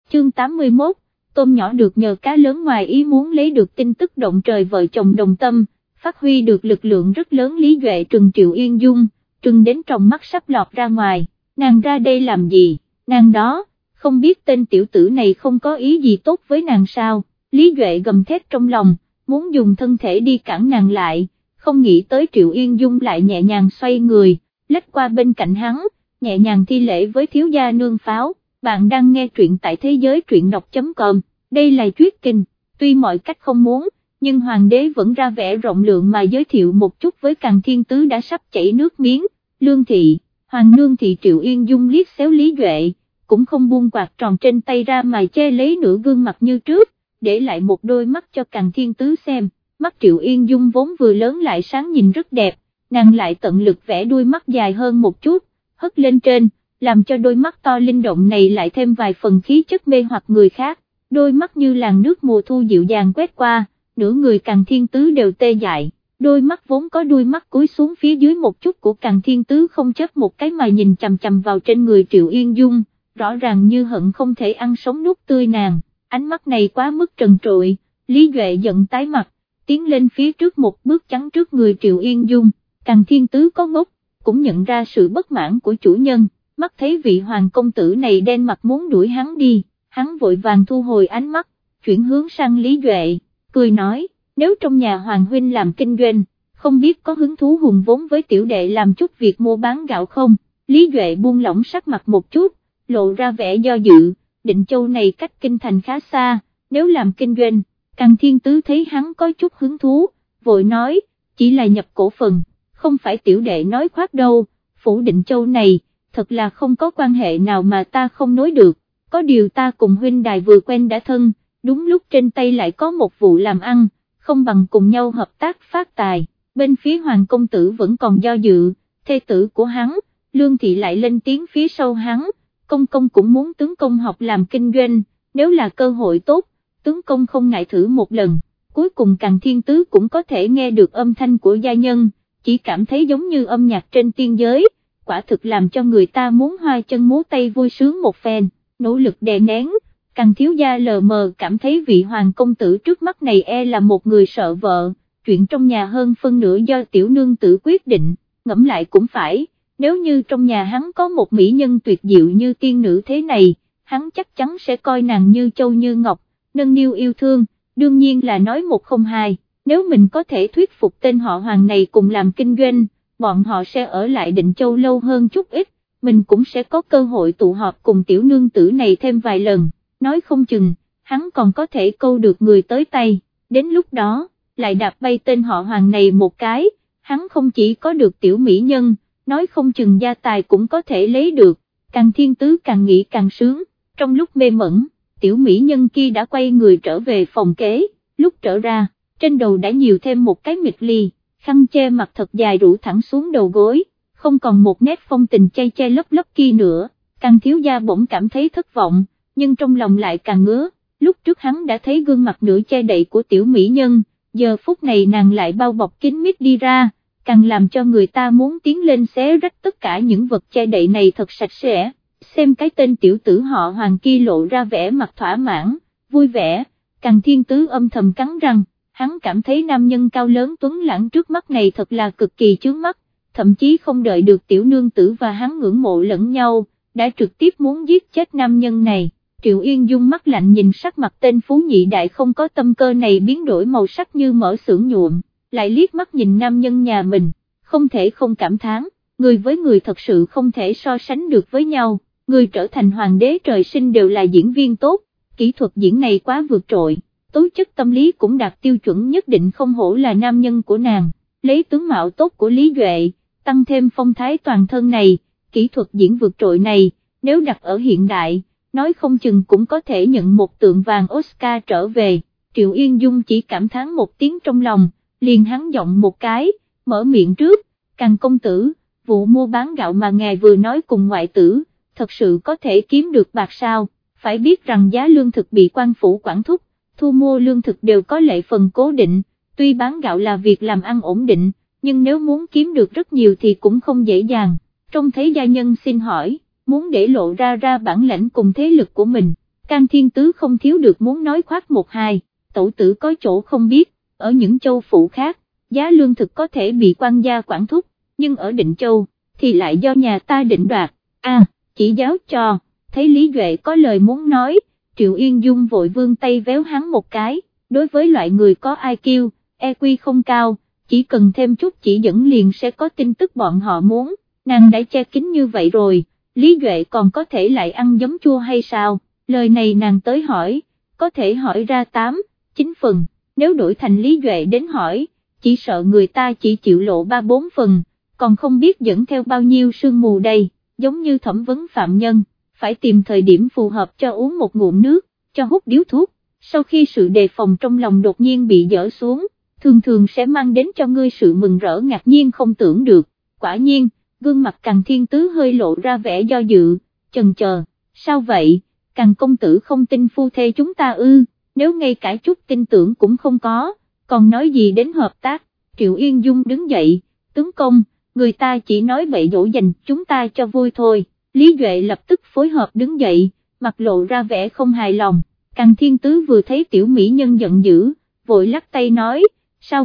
chương 81, tôm nhỏ được nhờ cá lớn ngoài ý muốn lấy được tin tức động trời vợ chồng đồng tâm, phát huy được lực lượng rất lớn. Lý Duệ trừng Triệu Yên Dung, trừng đến trong mắt sắp lọt ra ngoài, nàng ra đây làm gì, nàng đó, không biết tên tiểu tử này không có ý gì tốt với nàng sao. Lý Duệ gầm thét trong lòng, muốn dùng thân thể đi cản nàng lại, không nghĩ tới Triệu Yên Dung lại nhẹ nhàng xoay người, lách qua bên cạnh hắn, nhẹ nhàng thi lễ với thiếu gia nương pháo. Bạn đang nghe truyện tại thế giới truyện đọc.com, đây là Truyết Kinh, tuy mọi cách không muốn, nhưng hoàng đế vẫn ra vẻ rộng lượng mà giới thiệu một chút với Càn Thiên Tứ đã sắp chảy nước miếng. Lương thị, hoàng nương thị. Triệu Yên Dung liếc xéo Lý Duệ, cũng không buông quạt tròn trên tay ra mà che lấy nửa gương mặt như trước, để lại một đôi mắt cho Càn Thiên Tứ xem. Mắt Triệu Yên Dung vốn vừa lớn lại sáng nhìn rất đẹp, nàng lại tận lực vẽ đuôi mắt dài hơn một chút, hất lên trên, làm cho đôi mắt to linh động này lại thêm vài phần khí chất mê hoặc người khác. Đôi mắt như làn nước mùa thu dịu dàng quét qua, nửa người Càn Thiên Tứ đều tê dại. Đôi mắt vốn có đuôi mắt cúi xuống phía dưới một chút của Càn Thiên Tứ không chớp một cái mà nhìn chằm chằm vào trên người Triệu Yên Dung, rõ ràng như hận không thể ăn sống nuốt tươi nàng. Ánh mắt này quá mức trần trụi, Lý Duệ giận tái mặt, tiến lên phía trước một bước chắn trước người Triệu Yên Dung. Càn Thiên Tứ có ngốc, cũng nhận ra sự bất mãn của chủ nhân, mắt thấy vị hoàng công tử này đen mặt muốn đuổi hắn đi, hắn vội vàng thu hồi ánh mắt, chuyển hướng sang Lý Duệ, cười nói, nếu trong nhà hoàng huynh làm kinh doanh, không biết có hứng thú hùng vốn với tiểu đệ làm chút việc mua bán gạo không. Lý Duệ buông lỏng sắc mặt một chút, lộ ra vẻ do dự, Định Châu này cách kinh thành khá xa, nếu làm kinh doanh. Càn Thiên Tứ thấy hắn có chút hứng thú, vội nói, chỉ là nhập cổ phần, không phải tiểu đệ nói khoác đâu, phủ Định Châu này, thật là không có quan hệ nào mà ta không nối được, có điều ta cùng huynh đài vừa quen đã thân, đúng lúc trên tay lại có một vụ làm ăn, không bằng cùng nhau hợp tác phát tài. Bên phía hoàng công tử vẫn còn do dự, thê tử của hắn, Lương thị lại lên tiếng phía sau hắn, công công cũng muốn tướng công học làm kinh doanh, nếu là cơ hội tốt, tướng công không ngại thử một lần. Cuối cùng Càn Thiên Tứ cũng có thể nghe được âm thanh của gia nhân, chỉ cảm thấy giống như âm nhạc trên tiên giới, quả thực làm cho người ta muốn hoa chân múa tay vui sướng một phen. Nỗ lực đè nén, Càn thiếu gia lờ mờ cảm thấy vị hoàng công tử trước mắt này là một người sợ vợ, chuyện trong nhà hơn phân nửa do tiểu nương tử quyết định. Ngẫm lại cũng phải, nếu như trong nhà hắn có một mỹ nhân tuyệt diệu như tiên nữ thế này, hắn chắc chắn sẽ coi nàng như châu như ngọc, nâng niu yêu thương, đương nhiên là nói một không hai. Nếu mình có thể thuyết phục tên họ hoàng này cùng làm kinh doanh, bọn họ sẽ ở lại Định Châu lâu hơn chút ít, mình cũng sẽ có cơ hội tụ họp cùng tiểu nương tử này thêm vài lần, nói không chừng, hắn còn có thể câu được người tới tay, đến lúc đó, lại đạp bay tên họ hoàng này một cái, hắn không chỉ có được tiểu mỹ nhân, nói không chừng gia tài cũng có thể lấy được. Càn Thiên Tứ càng nghĩ càng sướng, trong lúc mê mẩn, tiểu mỹ nhân kia đã quay người trở về phòng kế, lúc trở ra, trên đầu đã nhiều thêm một cái mịt ly, khăn che mặt thật dài rủ thẳng xuống đầu gối, không còn một nét phong tình chay che lấp lấp kia nữa. Càn thiếu gia bỗng cảm thấy thất vọng, nhưng trong lòng lại càng ngứa, lúc trước hắn đã thấy gương mặt nửa che đậy của tiểu mỹ nhân, giờ phút này nàng lại bao bọc kín mít đi ra, càng làm cho người ta muốn tiến lên xé rách tất cả những vật che đậy này thật sạch sẽ. Xem cái tên tiểu tử họ hoàng kia lộ ra vẻ mặt thỏa mãn, vui vẻ, Càn Thiên Tứ âm thầm cắn răng, hắn cảm thấy nam nhân cao lớn tuấn lãng trước mắt này thật là cực kỳ chướng mắt, thậm chí không đợi được tiểu nương tử và hắn ngưỡng mộ lẫn nhau, đã trực tiếp muốn giết chết nam nhân này. Triệu Yên Dung mắt lạnh nhìn sắc mặt tên phú nhị đại không có tâm cơ này biến đổi màu sắc như mở xưởng nhuộm, lại liếc mắt nhìn nam nhân nhà mình, không thể không cảm thán, người với người thật sự không thể so sánh được với nhau, người trở thành hoàng đế trời sinh đều là diễn viên tốt, kỹ thuật diễn này quá vượt trội, tố chất tâm lý cũng đạt tiêu chuẩn nhất định, không hổ là nam nhân của nàng. Lấy tướng mạo tốt của Lý Duệ, tăng thêm phong thái toàn thân này, kỹ thuật diễn vượt trội này, nếu đặt ở hiện đại, nói không chừng cũng có thể nhận một tượng vàng Oscar trở về. Triệu Yên Dung chỉ cảm thán một tiếng trong lòng, liền hắn giọng một cái, mở miệng trước, Càn công tử, vụ mua bán gạo mà ngài vừa nói cùng ngoại tử, thật sự có thể kiếm được bạc sao? Phải biết rằng giá lương thực bị quan phủ quản thúc, thu mua lương thực đều có lệ phần cố định, tuy bán gạo là việc làm ăn ổn định, nhưng nếu muốn kiếm được rất nhiều thì cũng không dễ dàng. Trông thấy gia nhân xin hỏi, muốn để lộ ra bản lãnh cùng thế lực của mình, Can Thiên Tứ không thiếu được muốn nói khoác một hai, tẩu tử có chỗ không biết, ở những châu phủ khác, giá lương thực có thể bị quan gia quản thúc, nhưng ở Định Châu, thì lại do nhà ta định đoạt, chỉ giáo cho, thấy Lý Duệ có lời muốn nói, Triệu Yên Dung vội vươn tay véo hắn một cái, đối với loại người có IQ, EQ không cao, chỉ cần thêm chút chỉ dẫn liền sẽ có tin tức bọn họ muốn, nàng đã che kín như vậy rồi, Lý Duệ còn có thể lại ăn giấm chua hay sao, lời này nàng tới hỏi, có thể hỏi ra 8, 9 phần, nếu đổi thành Lý Duệ đến hỏi, chỉ sợ người ta chỉ chịu lộ 3-4 phần, còn không biết dẫn theo bao nhiêu sương mù đây, giống như thẩm vấn phạm nhân, phải tìm thời điểm phù hợp cho uống một ngụm nước, cho hút điếu thuốc, sau khi sự đề phòng trong lòng đột nhiên bị dỡ xuống, thường thường sẽ mang đến cho ngươi sự mừng rỡ ngạc nhiên không tưởng được, quả nhiên, gương mặt Càn Thiên Tứ hơi lộ ra vẻ do dự, chần chờ, sao vậy, Càn công tử không tin phu thê chúng ta ư, nếu ngay cả chút tin tưởng cũng không có, còn nói gì đến hợp tác, Triệu Yên Dung đứng dậy, tướng công, người ta chỉ nói bậy dỗ dành chúng ta cho vui thôi, Lý Duệ lập tức phối hợp đứng dậy, mặt lộ ra vẻ không hài lòng, Càn Thiên Tứ vừa thấy tiểu mỹ nhân giận dữ, vội lắc tay nói, sao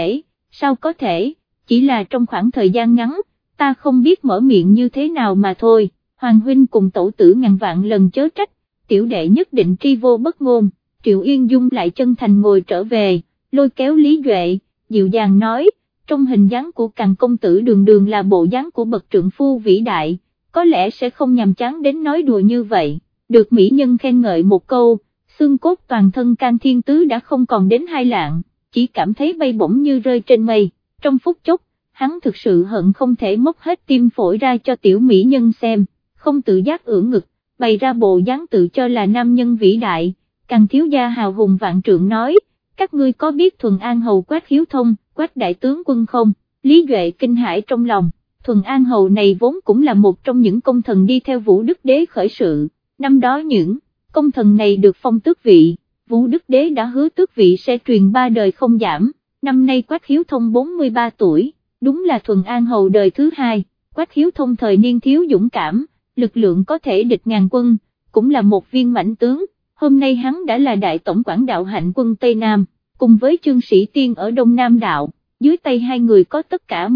có thể, chỉ là trong khoảng thời gian ngắn, ta không biết mở miệng như thế nào mà thôi, Hoàng huynh cùng tẩu tử ngàn vạn lần chớ trách, tiểu đệ nhất định tri vô bất ngôn, Triệu Yên Dung lại chân thành ngồi trở về, lôi kéo Lý Duệ, dịu dàng nói, trong hình dáng của Càn công tử đường đường là bộ dáng của bậc trượng phu vĩ đại, có lẽ sẽ không nhàm chán đến nói đùa như vậy, được mỹ nhân khen ngợi một câu, xương cốt toàn thân Can Thiên Tứ đã không còn đến 2 lạng, chỉ cảm thấy bay bổng như rơi trên mây, trong phút chốc, hắn thực sự hận không thể móc hết tim phổi ra cho tiểu mỹ nhân xem, không tự giác ưỡn ngực, bày ra bộ dáng tự cho là nam nhân vĩ đại, Càn thiếu gia hào hùng vạn trượng nói, các ngươi có biết Thuần An Hầu Quách Hiếu Thông, Quách đại tướng quân không, Lý Duệ kinh hãi trong lòng, Thuần An Hầu này vốn cũng là một trong những công thần đi theo Vũ Đức Đế khởi sự, năm đó những công thần này được phong tước vị, Vũ Đức Đế đã hứa tước vị sẽ truyền 3 đời không giảm, năm nay Quách Hiếu Thông 43 tuổi, đúng là Thuần An Hầu đời thứ 2, Quách Hiếu Thông thời niên thiếu dũng cảm, lực lượng có thể địch ngàn quân, cũng là một viên mãnh tướng, hôm nay hắn đã là đại tổng quản đạo hạnh quân Tây Nam, cùng với Trương Sĩ Tiên ở Đông Nam đạo, dưới tay hai người có tất cả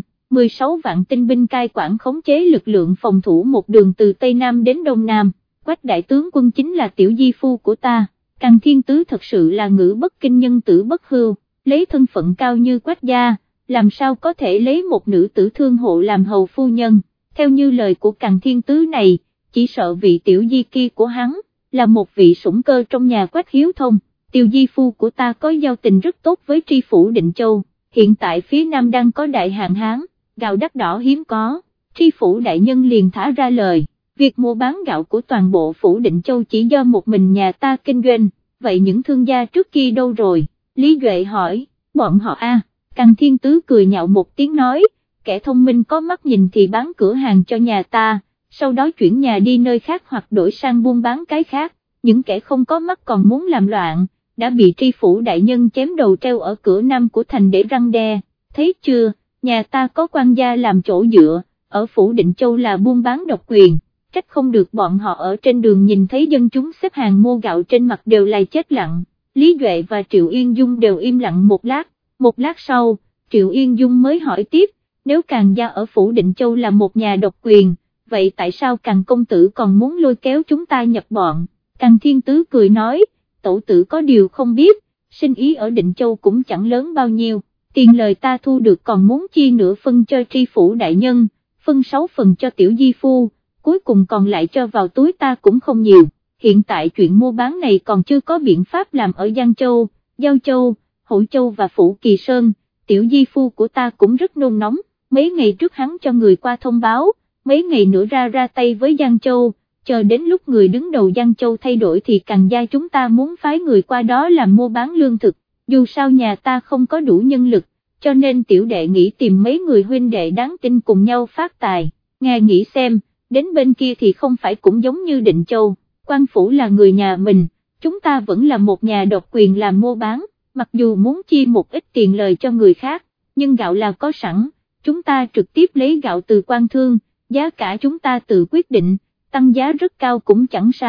15-16 vạn tinh binh cai quản khống chế lực lượng phòng thủ một đường từ Tây Nam đến Đông Nam, Quách đại tướng quân chính là tiểu di phu của ta, Càn Thiên Tứ thật sự là ngữ bất kinh nhân tử bất hưu, lấy thân phận cao như Quách gia, làm sao có thể lấy một nữ tử thương hộ làm hầu phu nhân, theo như lời của Càn Thiên Tứ này, chỉ sợ vị tiểu di kia của hắn, là một vị sủng cơ trong nhà Quách Hiếu Thông, tiểu di phu của ta có giao tình rất tốt với tri phủ Định Châu, hiện tại phía Nam đang có đại hạn hán, gạo đắt đỏ hiếm có, tri phủ đại nhân liền thả ra lời, việc mua bán gạo của toàn bộ phủ Định Châu chỉ do một mình nhà ta kinh doanh, vậy những thương gia trước kia đâu rồi, Lý Duệ hỏi, bọn họ Càn Thiên Tứ cười nhạo một tiếng nói, kẻ thông minh có mắt nhìn thì bán cửa hàng cho nhà ta, sau đó chuyển nhà đi nơi khác hoặc đổi sang buôn bán cái khác, những kẻ không có mắt còn muốn làm loạn, đã bị tri phủ đại nhân chém đầu treo ở cửa Nam của thành để răng đe, thấy chưa, nhà ta có quan gia làm chỗ dựa, ở phủ Định Châu là buôn bán độc quyền, trách không được bọn họ ở trên đường nhìn thấy dân chúng xếp hàng mua gạo trên mặt đều là chết lặng, Lý Duệ và Triệu Yên Dung đều im lặng một lát sau, Triệu Yên Dung mới hỏi tiếp, nếu Càn gia ở phủ Định Châu là một nhà độc quyền, vậy tại sao Càn công tử còn muốn lôi kéo chúng ta nhập bọn, Càn Thiên Tứ cười nói, tẩu tử có điều không biết, sinh ý ở Định Châu cũng chẳng lớn bao nhiêu, tiền lời ta thu được còn muốn chia nửa phân cho tri phủ đại nhân, phân 6 phần cho tiểu di phu, cuối cùng còn lại cho vào túi ta cũng không nhiều, hiện tại chuyện mua bán này còn chưa có biện pháp làm ở Giang Châu, Giao Châu, Hữu Châu và Phủ Kỳ Sơn, tiểu di phu của ta cũng rất nôn nóng, mấy ngày trước hắn cho người qua thông báo, mấy ngày nữa ra tay với Giang Châu, chờ đến lúc người đứng đầu Giang Châu thay đổi thì Càn gia chúng ta muốn phái người qua đó làm mua bán lương thực, dù sao nhà ta không có đủ nhân lực, cho nên tiểu đệ nghĩ tìm mấy người huynh đệ đáng tin cùng nhau phát tài, ngài nghĩ xem, đến bên kia thì không phải cũng giống như Định Châu, quan phủ là người nhà mình, chúng ta vẫn là một nhà độc quyền làm mua bán, mặc dù muốn chia một ít tiền lời cho người khác, nhưng gạo là có sẵn, chúng ta trực tiếp lấy gạo từ quan thương, giá cả chúng ta tự quyết định, tăng giá rất cao cũng chẳng sao,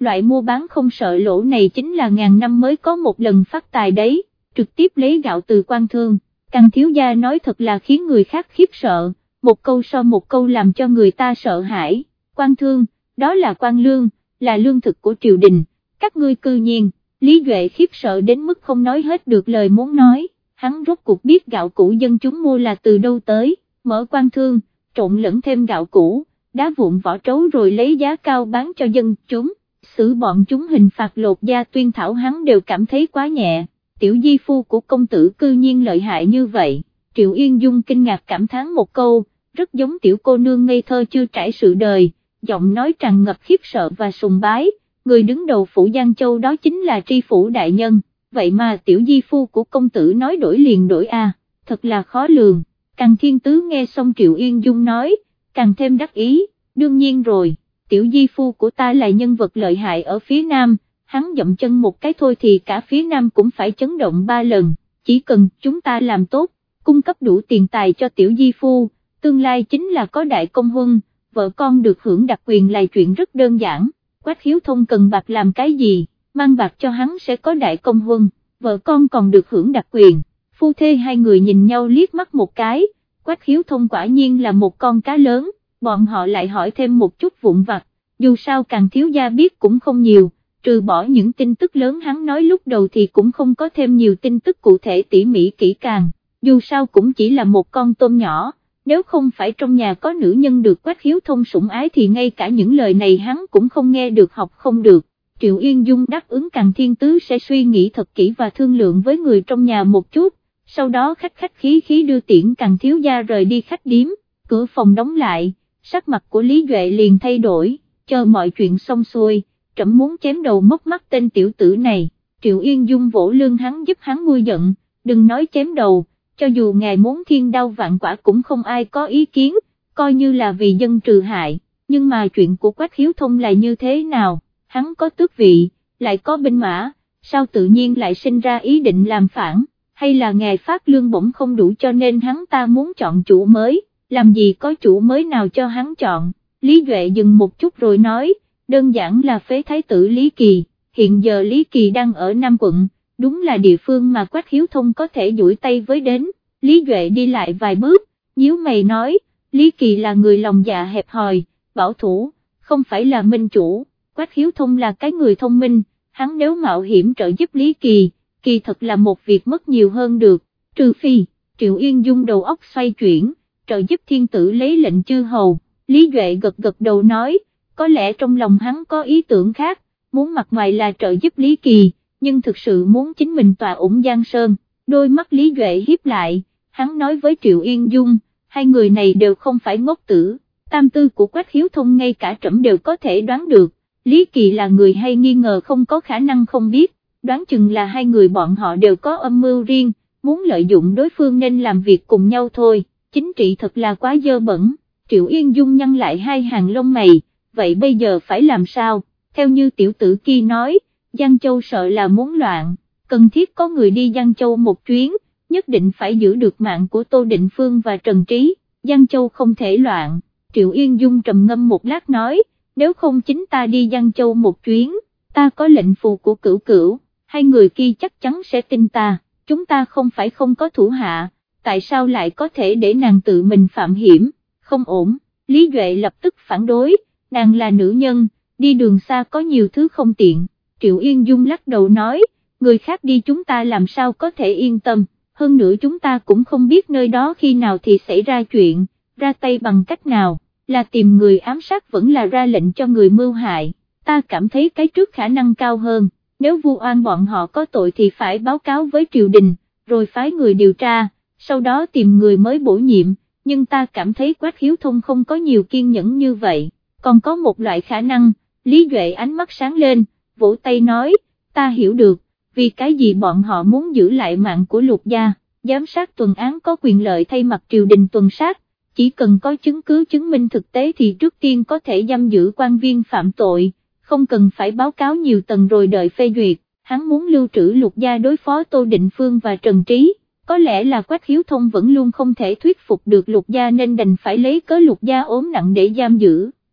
loại mua bán không sợ lỗ này chính là ngàn năm mới có một lần phát tài đấy, trực tiếp lấy gạo từ quan thương. Càng thiếu gia nói thật là khiến người khác khiếp sợ, một câu sau một câu làm cho người ta sợ hãi. Quan thương, đó là quan lương, là lương thực của triều đình, các ngươi cư nhiên. Lý Duệ khiếp sợ đến mức không nói hết được lời muốn nói, hắn rốt cuộc biết gạo cũ dân chúng mua là từ đâu tới, mở quan thương, trộn lẫn thêm gạo cũ, đá vụn vỏ trấu rồi lấy giá cao bán cho dân chúng, xử bọn chúng hình phạt lột da tuyên thảo hắn đều cảm thấy quá nhẹ. Tiểu di phu của công tử cư nhiên lợi hại như vậy, Triệu Yên Dung kinh ngạc cảm thán một câu, rất giống tiểu cô nương ngây thơ chưa trải sự đời, giọng nói tràn ngập khiếp sợ và sùng bái, người đứng đầu phủ Giang Châu đó chính là tri phủ đại nhân, vậy mà tiểu di phu của công tử nói đổi liền đổi a, thật là khó lường. Càng Thiên Tứ nghe xong Triệu Yên Dung nói, càng thêm đắc ý, đương nhiên rồi, tiểu di phu của ta là nhân vật lợi hại ở phía Nam, hắn dậm chân một cái thôi thì cả phía Nam cũng phải chấn động 3 lần, chỉ cần chúng ta làm tốt, cung cấp đủ tiền tài cho tiểu di phu, tương lai chính là có đại công huân, vợ con được hưởng đặc quyền là chuyện rất đơn giản. Quách Khiếu Thông cần bạc làm cái gì, mang bạc cho hắn sẽ có đại công huân, vợ con còn được hưởng đặc quyền. Phu thê hai người nhìn nhau liếc mắt một cái, Quách Khiếu Thông quả nhiên là một con cá lớn, bọn họ lại hỏi thêm một chút vụn vặt, dù sao Càng thiếu gia biết cũng không nhiều, trừ bỏ những tin tức lớn hắn nói lúc đầu thì cũng không có thêm nhiều tin tức cụ thể tỉ mỉ kỹ càng, dù sao cũng chỉ là một con tôm nhỏ. Nếu không phải trong nhà có nữ nhân được Quách Khiếu Thông sủng ái thì ngay cả những lời này hắn cũng không nghe được học không được. Triệu Yên Dung đáp ứng Càng Thiên Tứ sẽ suy nghĩ thật kỹ và thương lượng với người trong nhà một chút, sau đó khách khí đưa tiễn Càng thiếu gia rời đi khách điếm, cửa phòng đóng lại, sắc mặt của Lý Duệ liền thay đổi, chờ mọi chuyện xong xuôi, trẫm muốn chém đầu móc mắt tên tiểu tử này. Triệu Yên Dung vỗ lưng hắn giúp hắn nguôi giận, đừng nói chém đầu. Cho dù ngài muốn thiên đao vạn quả cũng không ai có ý kiến, coi như là vì dân trừ hại, nhưng mà chuyện của Quách Khiếu Thông là như thế nào, hắn có tước vị, lại có binh mã, sao tự nhiên lại sinh ra ý định làm phản, hay là ngài phát lương bổng không đủ cho nên hắn ta muốn chọn chủ mới, làm gì có chủ mới nào cho hắn chọn. Lý Duệ dừng một chút rồi nói, đơn giản là phế thái tử Lý Kỳ, hiện giờ Lý Kỳ đang ở Nam quận. Đúng là địa phương mà Quách Khiếu Thông có thể duỗi tay với đến. Lý Duệ đi lại vài bước, nhíu mày nói, Lý Kỳ là người lòng dạ hẹp hòi, bảo thủ, không phải là minh chủ, Quách Khiếu Thông là cái người thông minh, hắn nếu mạo hiểm trợ giúp Lý Kỳ, kỳ thật là một việc mất nhiều hơn được, trừ phi, Triệu Yên Dung đầu óc xoay chuyển, trợ giúp thiên tử lấy lệnh chư hầu. Lý Duệ gật đầu nói, có lẽ trong lòng hắn có ý tưởng khác, muốn mặt ngoài là trợ giúp Lý Kỳ, nhưng thực sự muốn chính mình tọa ủng Giang Sơn. Đôi mắt Lý Duệ hiếp lại, hắn nói với Triệu Yên Dung, hai người này đều không phải ngốc tử, tam tư của Quách Khiếu Thông ngay cả trẫm đều có thể đoán được, Lý Kỳ là người hay nghi ngờ không có khả năng không biết, đoán chừng là hai người bọn họ đều có âm mưu riêng, muốn lợi dụng đối phương nên làm việc cùng nhau thôi, chính trị thật là quá dơ bẩn. Triệu Yên Dung nhăn lại hai hàng lông mày, vậy bây giờ phải làm sao, theo như tiểu tử kia nói, Giang Châu sợ là muốn loạn, cần thiết có người đi Giang Châu một chuyến, nhất định phải giữ được mạng của Tô Định Phương và Trần Trí, Giang Châu không thể loạn. Triệu Yên Dung trầm ngâm một lát nói, nếu không chính ta đi Giang Châu một chuyến, ta có lệnh phù của Cửu Cửu, hai người kia chắc chắn sẽ tin ta, chúng ta không phải không có thủ hạ, tại sao lại có thể để nàng tự mình phạm hiểm, không ổn. Lý Duệ lập tức phản đối, nàng là nữ nhân, đi đường xa có nhiều thứ không tiện. Triệu Yên Dung lắc đầu nói, người khác đi chúng ta làm sao có thể yên tâm, hơn nữa chúng ta cũng không biết nơi đó khi nào thì xảy ra chuyện, ra tay bằng cách nào, là tìm người ám sát vẫn là ra lệnh cho người mưu hại, ta cảm thấy cái trước khả năng cao hơn, nếu vu oan bọn họ có tội thì phải báo cáo với triều đình, rồi phái người điều tra, sau đó tìm người mới bổ nhiệm, nhưng ta cảm thấy Quách Khiếu Thông không có nhiều kiên nhẫn như vậy, còn có một loại khả năng. Lý Duệ ánh mắt sáng lên, vỗ tay nói, ta hiểu được, vì cái gì bọn họ muốn giữ lại mạng của Lục gia, giám sát tuần án có quyền lợi thay mặt triều đình tuần sát, chỉ cần có chứng cứ chứng minh thực tế thì trước tiên có thể giam giữ quan viên phạm tội, không cần phải báo cáo nhiều tầng rồi đợi phê duyệt, hắn muốn lưu trữ Lục gia đối phó Tô Định Phương và Trần Trí, có lẽ là Quách Khiếu Thông vẫn luôn không thể thuyết phục được Lục gia nên đành phải lấy cớ Lục gia ốm nặng để giam giữ.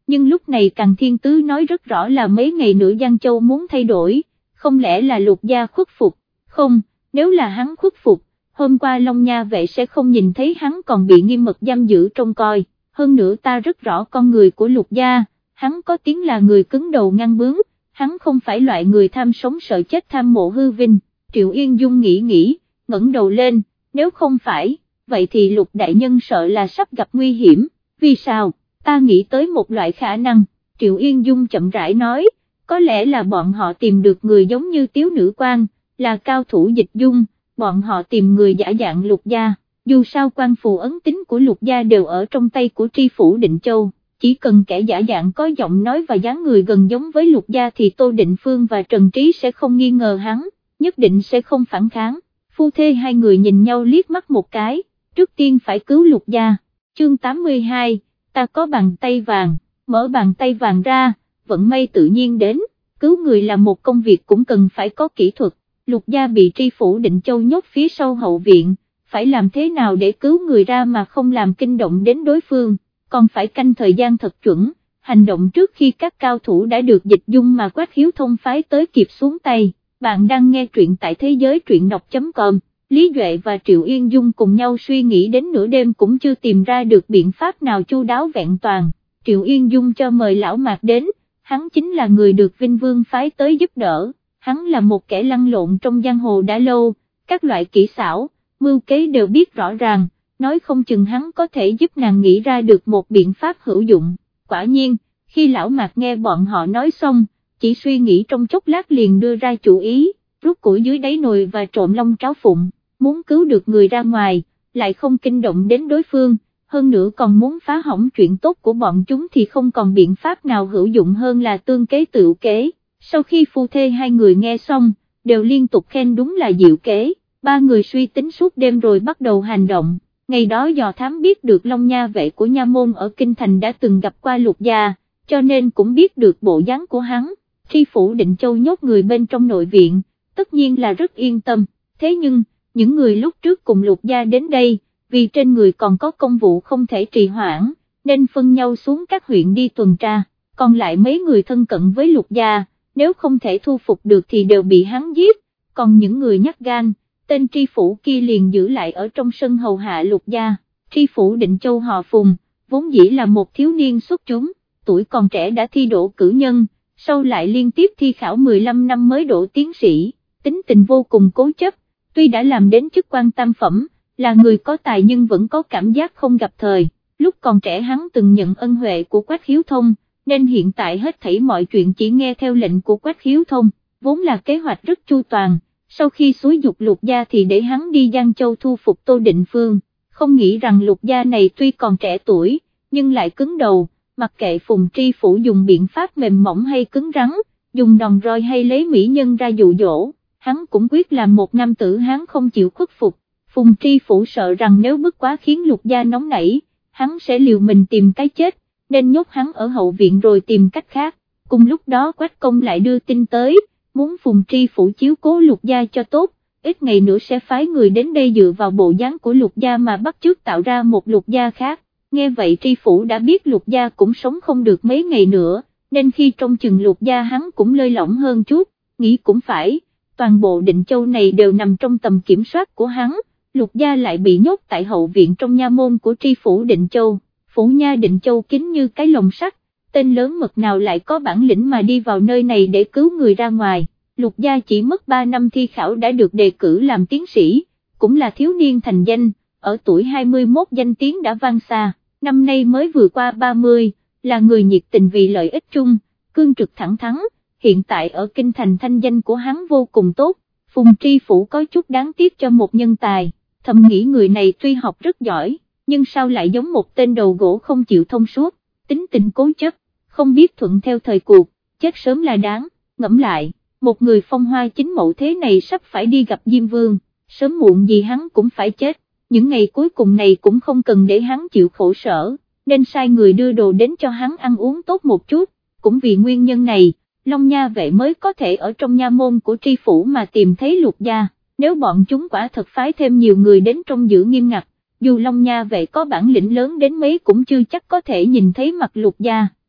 nhưng lúc này Càn Thiên Tứ nói rất rõ là mấy ngày nữa Giang Châu muốn thay đổi, không lẽ là Lục gia khuất phục, không, nếu là hắn khuất phục, hôm qua Long Nha vệ sẽ không nhìn thấy hắn còn bị nghiêm mật giam giữ trông coi, hơn nữa ta rất rõ con người của Lục gia, hắn có tiếng là người cứng đầu ngang bướng, hắn không phải loại người tham sống sợ chết tham mộ hư vinh. Triệu Yên Dung nghĩ, ngẩng đầu lên, nếu không phải, vậy thì Lục đại nhân sợ là sắp gặp nguy hiểm, vì sao, ta nghĩ tới một loại khả năng, Triệu Yên Dung chậm rãi nói, có lẽ là bọn họ tìm được người giống như Tiếu Nữ Quan, là cao thủ dịch dung, bọn họ tìm người giả dạng Lục gia, dù sao quan phù ấn tín của Lục gia đều ở trong tay của tri phủ Định Châu. Chỉ cần kẻ giả dạng có giọng nói và dáng người gần giống với Lục gia thì Tô Định Phương và Trần Trí sẽ không nghi ngờ hắn, nhất định sẽ không phản kháng. Phu thê hai người nhìn nhau liếc mắt một cái, trước tiên phải cứu Lục gia. Chương 82, ta có bàn tay vàng, mở bàn tay vàng ra, vận may tự nhiên đến, cứu người là một công việc cũng cần phải có kỹ thuật. Lục gia bị tri phủ Định Châu nhốt phía sau hậu viện, phải làm thế nào để cứu người ra mà không làm kinh động đến đối phương, còn phải canh thời gian thật chuẩn, hành động trước khi các cao thủ đã được dịch dung mà Quách Hiếu Thông phái tới kịp xuống tay. Bạn đang nghe truyện tại thế giới truyện đọc.com, Lý Duệ và Triệu Yên Dung cùng nhau suy nghĩ đến nửa đêm cũng chưa tìm ra được biện pháp nào chu đáo vẹn toàn. Triệu Yên Dung cho mời Lão Mạc đến, hắn chính là người được Vinh Vương phái tới giúp đỡ, hắn là một kẻ lăn lộn trong giang hồ đã lâu, các loại kỹ xảo, mưu kế đều biết rõ ràng, nói không chừng hắn có thể giúp nàng nghĩ ra được một biện pháp hữu dụng. Quả nhiên, khi Lão Mạc nghe bọn họ nói xong, chỉ suy nghĩ trong chốc lát liền đưa ra chủ ý, rút củi dưới đáy nồi và trộn lông tráo phụng, muốn cứu được người ra ngoài, lại không kinh động đến đối phương, hơn nữa còn muốn phá hỏng chuyện tốt của bọn chúng thì không còn biện pháp nào hữu dụng hơn là tương kế tự kế. Sau khi phu thê hai người nghe xong, đều liên tục khen đúng là diệu kế, ba người suy tính suốt đêm rồi bắt đầu hành động. Ngày đó dò thám biết được Long Nha vệ của Nha Môn ở Kinh Thành đã từng gặp qua Lục gia, cho nên cũng biết được bộ dáng của hắn. Tri phủ Định Châu nhốt người bên trong nội viện, tất nhiên là rất yên tâm, thế nhưng, những người lúc trước cùng Lục gia đến đây, vì trên người còn có công vụ không thể trì hoãn, nên phân nhau xuống các huyện đi tuần tra, còn lại mấy người thân cận với Lục gia, nếu không thể thu phục được thì đều bị hắn giết, còn những người nhát gan, tên tri phủ kia liền giữ lại ở trong sân hầu hạ Lục gia. Tri phủ Định Châu họ Phùng, vốn dĩ là một thiếu niên xuất chúng, tuổi còn trẻ đã thi đỗ cử nhân, sau lại liên tiếp thi khảo 15 năm mới đỗ tiến sĩ, tính tình vô cùng cố chấp, tuy đã làm đến chức quan tam phẩm, là người có tài nhưng vẫn có cảm giác không gặp thời, lúc còn trẻ hắn từng nhận ân huệ của Quách Hiếu Thông, nên hiện tại hết thảy mọi chuyện chỉ nghe theo lệnh của Quách Hiếu Thông, vốn là kế hoạch rất chu toàn, sau khi xúi dục Lục gia thì để hắn đi Giang Châu thu phục Tô Định Phương, không nghĩ rằng Lục gia này tuy còn trẻ tuổi, nhưng lại cứng đầu. Mặc kệ Phùng tri phủ dùng biện pháp mềm mỏng hay cứng rắn, dùng đòn roi hay lấy mỹ nhân ra dụ dỗ, hắn cũng quyết làm một nam tử Hán không chịu khuất phục. Phùng tri phủ sợ rằng nếu bức quá khiến Lục gia nóng nảy, hắn sẽ liều mình tìm cái chết, nên nhốt hắn ở hậu viện rồi tìm cách khác. Cùng lúc đó Quách Công lại đưa tin tới, muốn Phùng tri phủ chiếu cố Lục gia cho tốt, ít ngày nữa sẽ phái người đến đây dựa vào bộ dáng của Lục gia mà bắt chước tạo ra một Lục gia khác. Nghe vậy tri phủ đã biết Lục gia cũng sống không được mấy ngày nữa, nên khi trông chừng Lục gia hắn cũng lơi lỏng hơn chút, nghĩ cũng phải, toàn bộ Định Châu này đều nằm trong tầm kiểm soát của hắn, Lục gia lại bị nhốt tại hậu viện trong nha môn của tri phủ Định Châu, phủ nha Định Châu kín như cái lồng sắt, tên lớn mật nào lại có bản lĩnh mà đi vào nơi này để cứu người ra ngoài. Lục gia chỉ mất 3 năm thi khảo đã được đề cử làm tiến sĩ, cũng là thiếu niên thành danh, ở tuổi 21 danh tiếng đã vang xa, năm nay mới vừa qua 30, là người nhiệt tình vì lợi ích chung, cương trực thẳng thắn, hiện tại ở Kinh Thành thanh danh của hắn vô cùng tốt, Phùng tri phủ có chút đáng tiếc cho một nhân tài, thầm nghĩ người này tuy học rất giỏi, nhưng sao lại giống một tên đầu gỗ không chịu thông suốt, tính tình cố chấp, không biết thuận theo thời cuộc, chết sớm là đáng. Ngẫm lại, một người phong hoa chính mậu thế này sắp phải đi gặp Diêm Vương, sớm muộn gì hắn cũng phải chết, những ngày cuối cùng này cũng không cần để hắn chịu khổ sở, nên sai người đưa đồ đến cho hắn ăn uống tốt một chút, cũng vì nguyên nhân này, Long Nha vệ mới có thể ở trong nha môn của tri phủ mà tìm thấy Lục gia, nếu bọn chúng quả thật phái thêm nhiều người đến trông giữ nghiêm ngặt, dù Long Nha vệ có bản lĩnh lớn đến mấy cũng chưa chắc có thể nhìn thấy mặt Lục gia.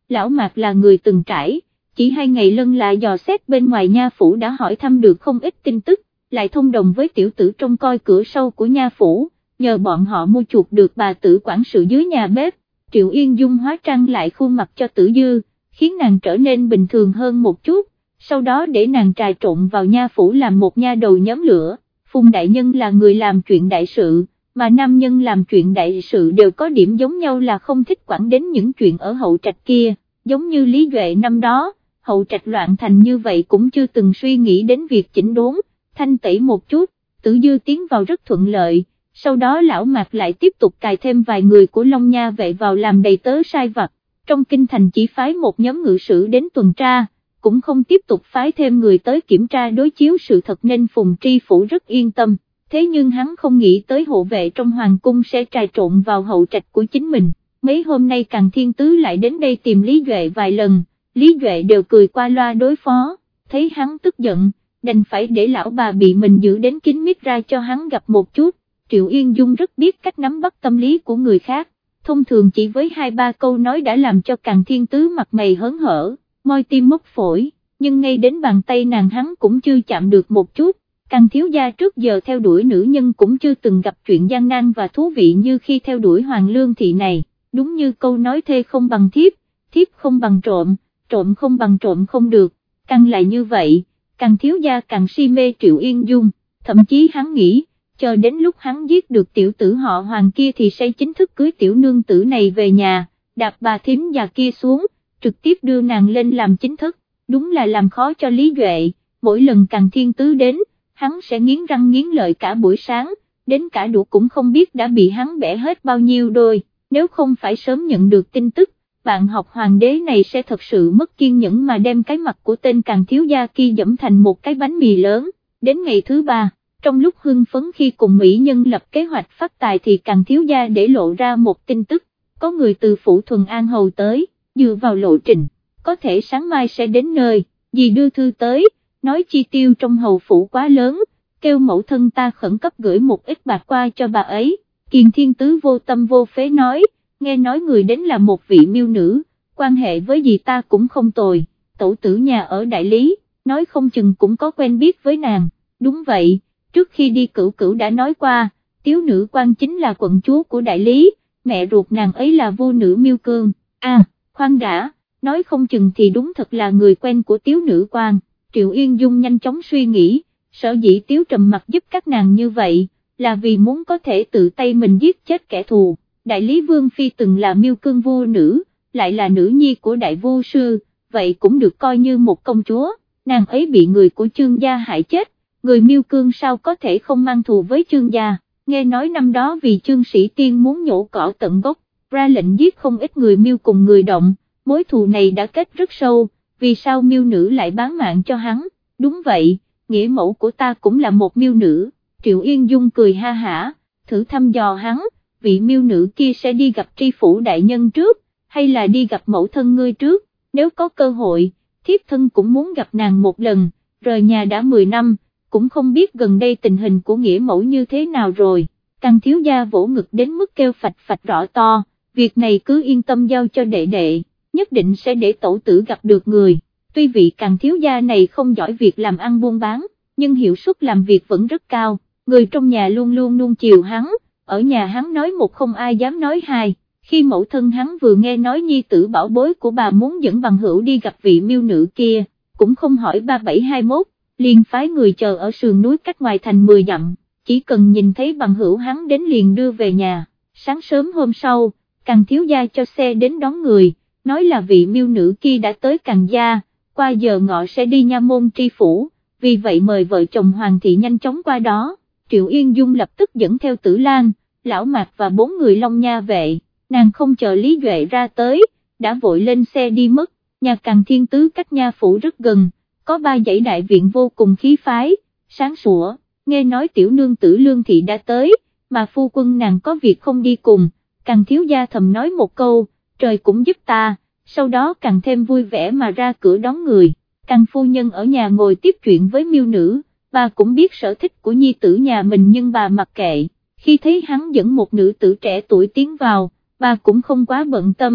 Lão Mạc là người từng trải, chỉ 2 ngày lân là dò xét bên ngoài nha phủ đã hỏi thăm được không ít tin tức, lại thông đồng với tiểu tử trông coi cửa sau của nha phủ, nhờ bọn họ mua chuộc được bà tử quản sự dưới nhà bếp. Triệu Yên Dung hóa trang lại khuôn mặt cho Tử Dư, khiến nàng trở nên bình thường hơn một chút, sau đó để nàng trà trộn vào nha phủ làm một nha đầu nhóm lửa. Phùng đại nhân là người làm chuyện đại sự, mà nam nhân làm chuyện đại sự đều có điểm giống nhau là không thích quản đến những chuyện ở hậu trạch kia, giống như Lý Duệ năm đó, hậu trạch loạn thành như vậy cũng chưa từng suy nghĩ đến việc chỉnh đốn, thanh tẩy một chút. Tử Dư tiến vào rất thuận lợi, sau đó lão Mạc lại tiếp tục cài thêm vài người của Long Nha vệ vào làm đầy tớ sai vặt, trong kinh thành chỉ phái một nhóm ngự sử đến tuần tra, cũng không tiếp tục phái thêm người tới kiểm tra đối chiếu sự thật nên Phùng Tri Phủ rất yên tâm, thế nhưng hắn không nghĩ tới hộ vệ trong hoàng cung sẽ trà trộn vào hậu trạch của chính mình. Mấy hôm nay Càn Thiên Tứ lại đến đây tìm Lý Duệ vài lần, Lý Duệ đều cười qua loa đối phó, thấy hắn tức giận, đành phải để lão bà bị mình giữ đến kín mít ra cho hắn gặp một chút. Triệu Yên Dung rất biết cách nắm bắt tâm lý của người khác, thông thường chỉ với 2-3 câu nói đã làm cho Càn Thiên Tứ mặt mày hớn hở, môi tim mốc phổi, nhưng ngay đến bàn tay nàng hắn cũng chưa chạm được một chút. Càn thiếu gia trước giờ theo đuổi nữ nhân cũng chưa từng gặp chuyện gian nan và thú vị như khi theo đuổi Hoàng Lương Thị này, đúng như câu nói thê không bằng thiếp, thiếp không bằng trộm, trộm không bằng trộm không được, càng lại như vậy, Càn thiếu gia càng si mê Triệu Yên Dung, thậm chí hắn nghĩ, chờ đến lúc hắn giết được tiểu tử họ Hoàng kia thì sẽ chính thức cưới tiểu nương tử này về nhà, đạp bà thím già kia xuống, trực tiếp đưa nàng lên làm chính thức, đúng là làm khó cho Lý Duệ, mỗi lần Càn Thiên Tứ đến, hắn sẽ nghiến răng nghiến lợi cả buổi sáng, đến cả đũa cũng không biết đã bị hắn bẻ hết bao nhiêu đôi, nếu không phải sớm nhận được tin tức, bạn học hoàng đế này sẽ thật sự mất kiên nhẫn mà đem cái mặt của tên Càn thiếu gia kia dẫm thành một cái bánh mì lớn. Đến ngày thứ 3, trong lúc hưng phấn khi cùng mỹ nhân lập kế hoạch phát tài thì Càn thiếu gia để lộ ra một tin tức, có người từ phủ Thuần An Hầu tới, dựa vào lộ trình, có thể sáng mai sẽ đến nơi, dì đưa thư tới, nói chi tiêu trong hầu phủ quá lớn, kêu mẫu thân ta khẩn cấp gửi một ít bạc qua cho bà ấy. Kiền Thiên Tứ vô tâm vô phế nói, nghe nói người đến là một vị miêu nữ, quan hệ với dì ta cũng không tồi, tổ tử nhà ở Đại Lý, nói không chừng cũng có quen biết với nàng. Đúng vậy, trước khi đi Cửu Cửu đã nói qua, tiếu nữ quan chính là quận chúa của Đại Lý, mẹ ruột nàng ấy là vô nữ Miêu Cương. Khoan đã, nói không chừng thì đúng thật là người quen của tiếu nữ quan. Triệu Yên Dung nhanh chóng suy nghĩ, sở dĩ Tiếu Trầm Mặc giúp các nàng như vậy, là vì muốn có thể tự tay mình giết chết kẻ thù. Đại Lý Vương Phi từng là Miêu Cương vô nữ, lại là nữ nhi của đại vô sư, vậy cũng được coi như một công chúa, nàng ấy bị người của Chương gia hại chết, người Miêu Cương sao có thể không mang thù với Chương gia, nghe nói năm đó vì Chương Sĩ Tiên muốn nhổ cỏ tận gốc, ra lệnh giết không ít người Miêu cùng người Động, mối thù này đã kết rất sâu. Vì sao miêu nữ lại bán mạng cho hắn? Đúng vậy, nghĩa mẫu của ta cũng là một miêu nữ. Triệu Yên Dung cười ha hả, thử thăm dò hắn, vị miêu nữ kia sẽ đi gặp tri phủ đại nhân trước, hay là đi gặp mẫu thân ngươi trước, nếu có cơ hội, thiếp thân cũng muốn gặp nàng một lần, rời nhà đã 10 năm, cũng không biết gần đây tình hình của nghĩa mẫu như thế nào rồi. Càn thiếu gia vỗ ngực đến mức kêu phạch phạch rõ to, việc này cứ yên tâm giao cho đệ đệ, nhất định sẽ để tổ tử gặp được người. Tuy vị Càn thiếu gia này không giỏi việc làm ăn buôn bán, nhưng hiệu suất làm việc vẫn rất cao, người trong nhà luôn luôn nuông chiều hắn, ở nhà hắn nói một không ai dám nói hai. Khi mẫu thân hắn vừa nghe nói nhi tử bảo bối của bà muốn dẫn bằng hữu đi gặp vị miêu nữ kia, cũng không hỏi 3721, liền phái người chờ ở sườn núi cách ngoài thành 10 dặm, chỉ cần nhìn thấy bằng hữu hắn đến liền đưa về nhà. Sáng sớm hôm sau, Càn thiếu gia cho xe đến đón người, nói là vị miêu nữ kia đã tới Càn gia, qua giờ ngọ sẽ đi nha môn tri phủ, vì vậy mời vợ chồng Hoàng thị nhanh chóng qua đó. Triệu Yên Dung lập tức dẫn theo Tử Lan, Lão Mạc và 4 người Long Nha vệ, nàng không chờ Lý Duệ ra tới, đã vội lên xe đi mất. Nhà Càn Thiên Tứ cách nha phủ rất gần, có 3 dãy đại viện vô cùng khí phái, sáng sủa, nghe nói tiểu nương tử Lương Thị đã tới, mà phu quân nàng có việc không đi cùng, Càn thiếu gia thầm nói một câu, trời cũng giúp ta, sau đó càng thêm vui vẻ mà ra cửa đón người. Càn phu nhân ở nhà ngồi tiếp chuyện với miêu nữ, bà cũng biết sở thích của nhi tử nhà mình nhưng bà mặc kệ, khi thấy hắn dẫn một nữ tử trẻ tuổi tiến vào, bà cũng không quá bận tâm,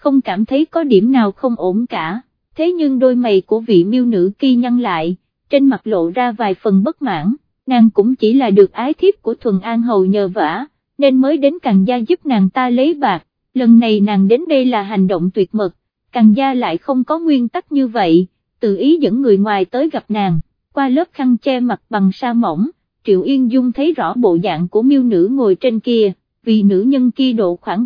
không cảm thấy có điểm nào không ổn cả, thế nhưng đôi mày của vị miêu nữ kia nhăn lại, trên mặt lộ ra vài phần bất mãn, nàng cũng chỉ là được ái thiếp của Thuần An Hầu nhờ vả, nên mới đến Càn gia giúp nàng ta lấy bạc, lần này nàng đến đây là hành động tuyệt mật, Càn gia lại không có nguyên tắc như vậy, tự ý dẫn người ngoài tới gặp nàng, qua lớp khăn che mặt bằng sa mỏng, Triệu Yên Dung thấy rõ bộ dạng của miêu nữ ngồi trên kia, vì nữ nhân kia độ khoảng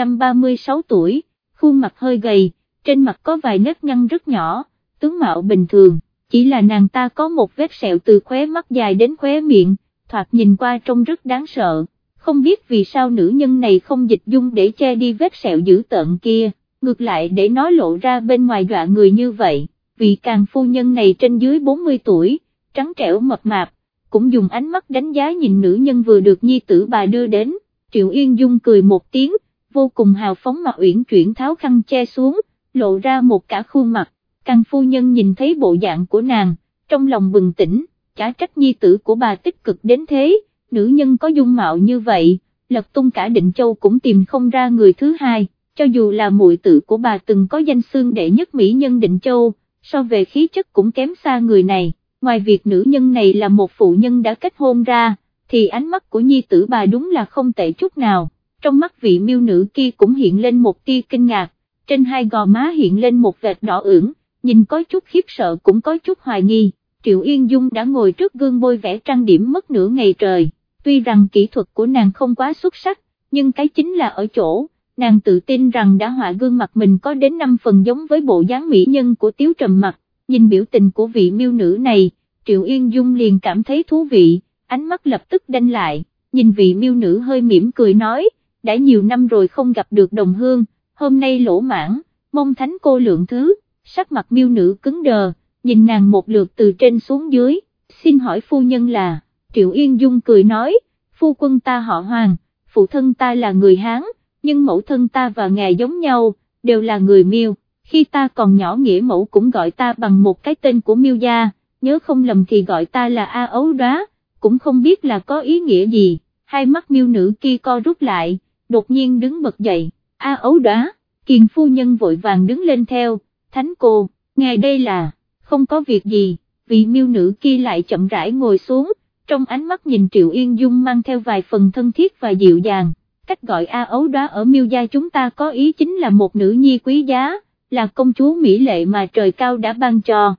35-36 tuổi, khuôn mặt hơi gầy, trên mặt có vài nếp nhăn rất nhỏ, tướng mạo bình thường, chỉ là nàng ta có một vết sẹo từ khóe mắt dài đến khóe miệng, thoạt nhìn qua trông rất đáng sợ, không biết vì sao nữ nhân này không dịch dung để che đi vết sẹo dữ tợn kia, ngược lại để nó lộ ra bên ngoài dọa người như vậy, vị Càn phu nhân này trên dưới 40 tuổi, trắng trẻo mập mạp, cũng dùng ánh mắt đánh giá nhìn nữ nhân vừa được nhi tử bà đưa đến, Triệu Yên Dung cười một tiếng, vô cùng hào phóng mà uyển chuyển tháo khăn che xuống, lộ ra một cả khuôn mặt, Càn phu nhân nhìn thấy bộ dạng của nàng, trong lòng bừng tỉnh, chả trách nhi tử của bà tích cực đến thế, nữ nhân có dung mạo như vậy, lật tung cả Định Châu cũng tìm không ra người thứ hai, cho dù là muội tử của bà từng có danh xưng đệ nhất mỹ nhân Định Châu, so về khí chất cũng kém xa người này, ngoài việc nữ nhân này là một phụ nhân đã kết hôn ra, thì ánh mắt của nhi tử bà đúng là không tệ chút nào, trong mắt vị miêu nữ kia cũng hiện lên một tia kinh ngạc, trên hai gò má hiện lên một vệt đỏ ửng, nhìn có chút khiếp sợ cũng có chút hoài nghi, Triệu Yên Dung đã ngồi trước gương bôi vẽ trang điểm mất nửa ngày trời, tuy rằng kỹ thuật của nàng không quá xuất sắc, nhưng cái chính là ở chỗ, nàng tự tin rằng đã họa gương mặt mình có đến 5 phần giống với bộ dáng mỹ nhân của Tiếu Trầm Mặc, nhìn biểu tình của vị miêu nữ này, Triệu Yên Dung liền cảm thấy thú vị, ánh mắt lập tức đanh lại, nhìn vị miêu nữ hơi mỉm cười nói, đã nhiều năm rồi không gặp được đồng hương, hôm nay lỗ mãn, mong thánh cô lượng thứ, sắc mặt miêu nữ cứng đờ, nhìn nàng một lượt từ trên xuống dưới, xin hỏi phu nhân là, Triệu Yên Dung cười nói, phu quân ta họ Hoàng, phụ thân ta là người Hán, nhưng mẫu thân ta và ngài giống nhau, đều là người Miêu, khi ta còn nhỏ nghĩa mẫu cũng gọi ta bằng một cái tên của Miêu gia, nhớ không lầm thì gọi ta là A Ấu Đóa, cũng không biết là có ý nghĩa gì, hai mắt miêu nữ kia co rút lại, đột nhiên đứng bật dậy, A Ấu Đóa, Kiền phu nhân vội vàng đứng lên theo, thánh cô, ngài đây là, không có việc gì, vị miêu nữ kia lại chậm rãi ngồi xuống, trong ánh mắt nhìn Triệu Yên Dung mang theo vài phần thân thiết và dịu dàng, cách gọi A Ấu Đóa ở Miêu gia chúng ta có ý chính là một nữ nhi quý giá, là công chúa mỹ lệ mà trời cao đã ban cho,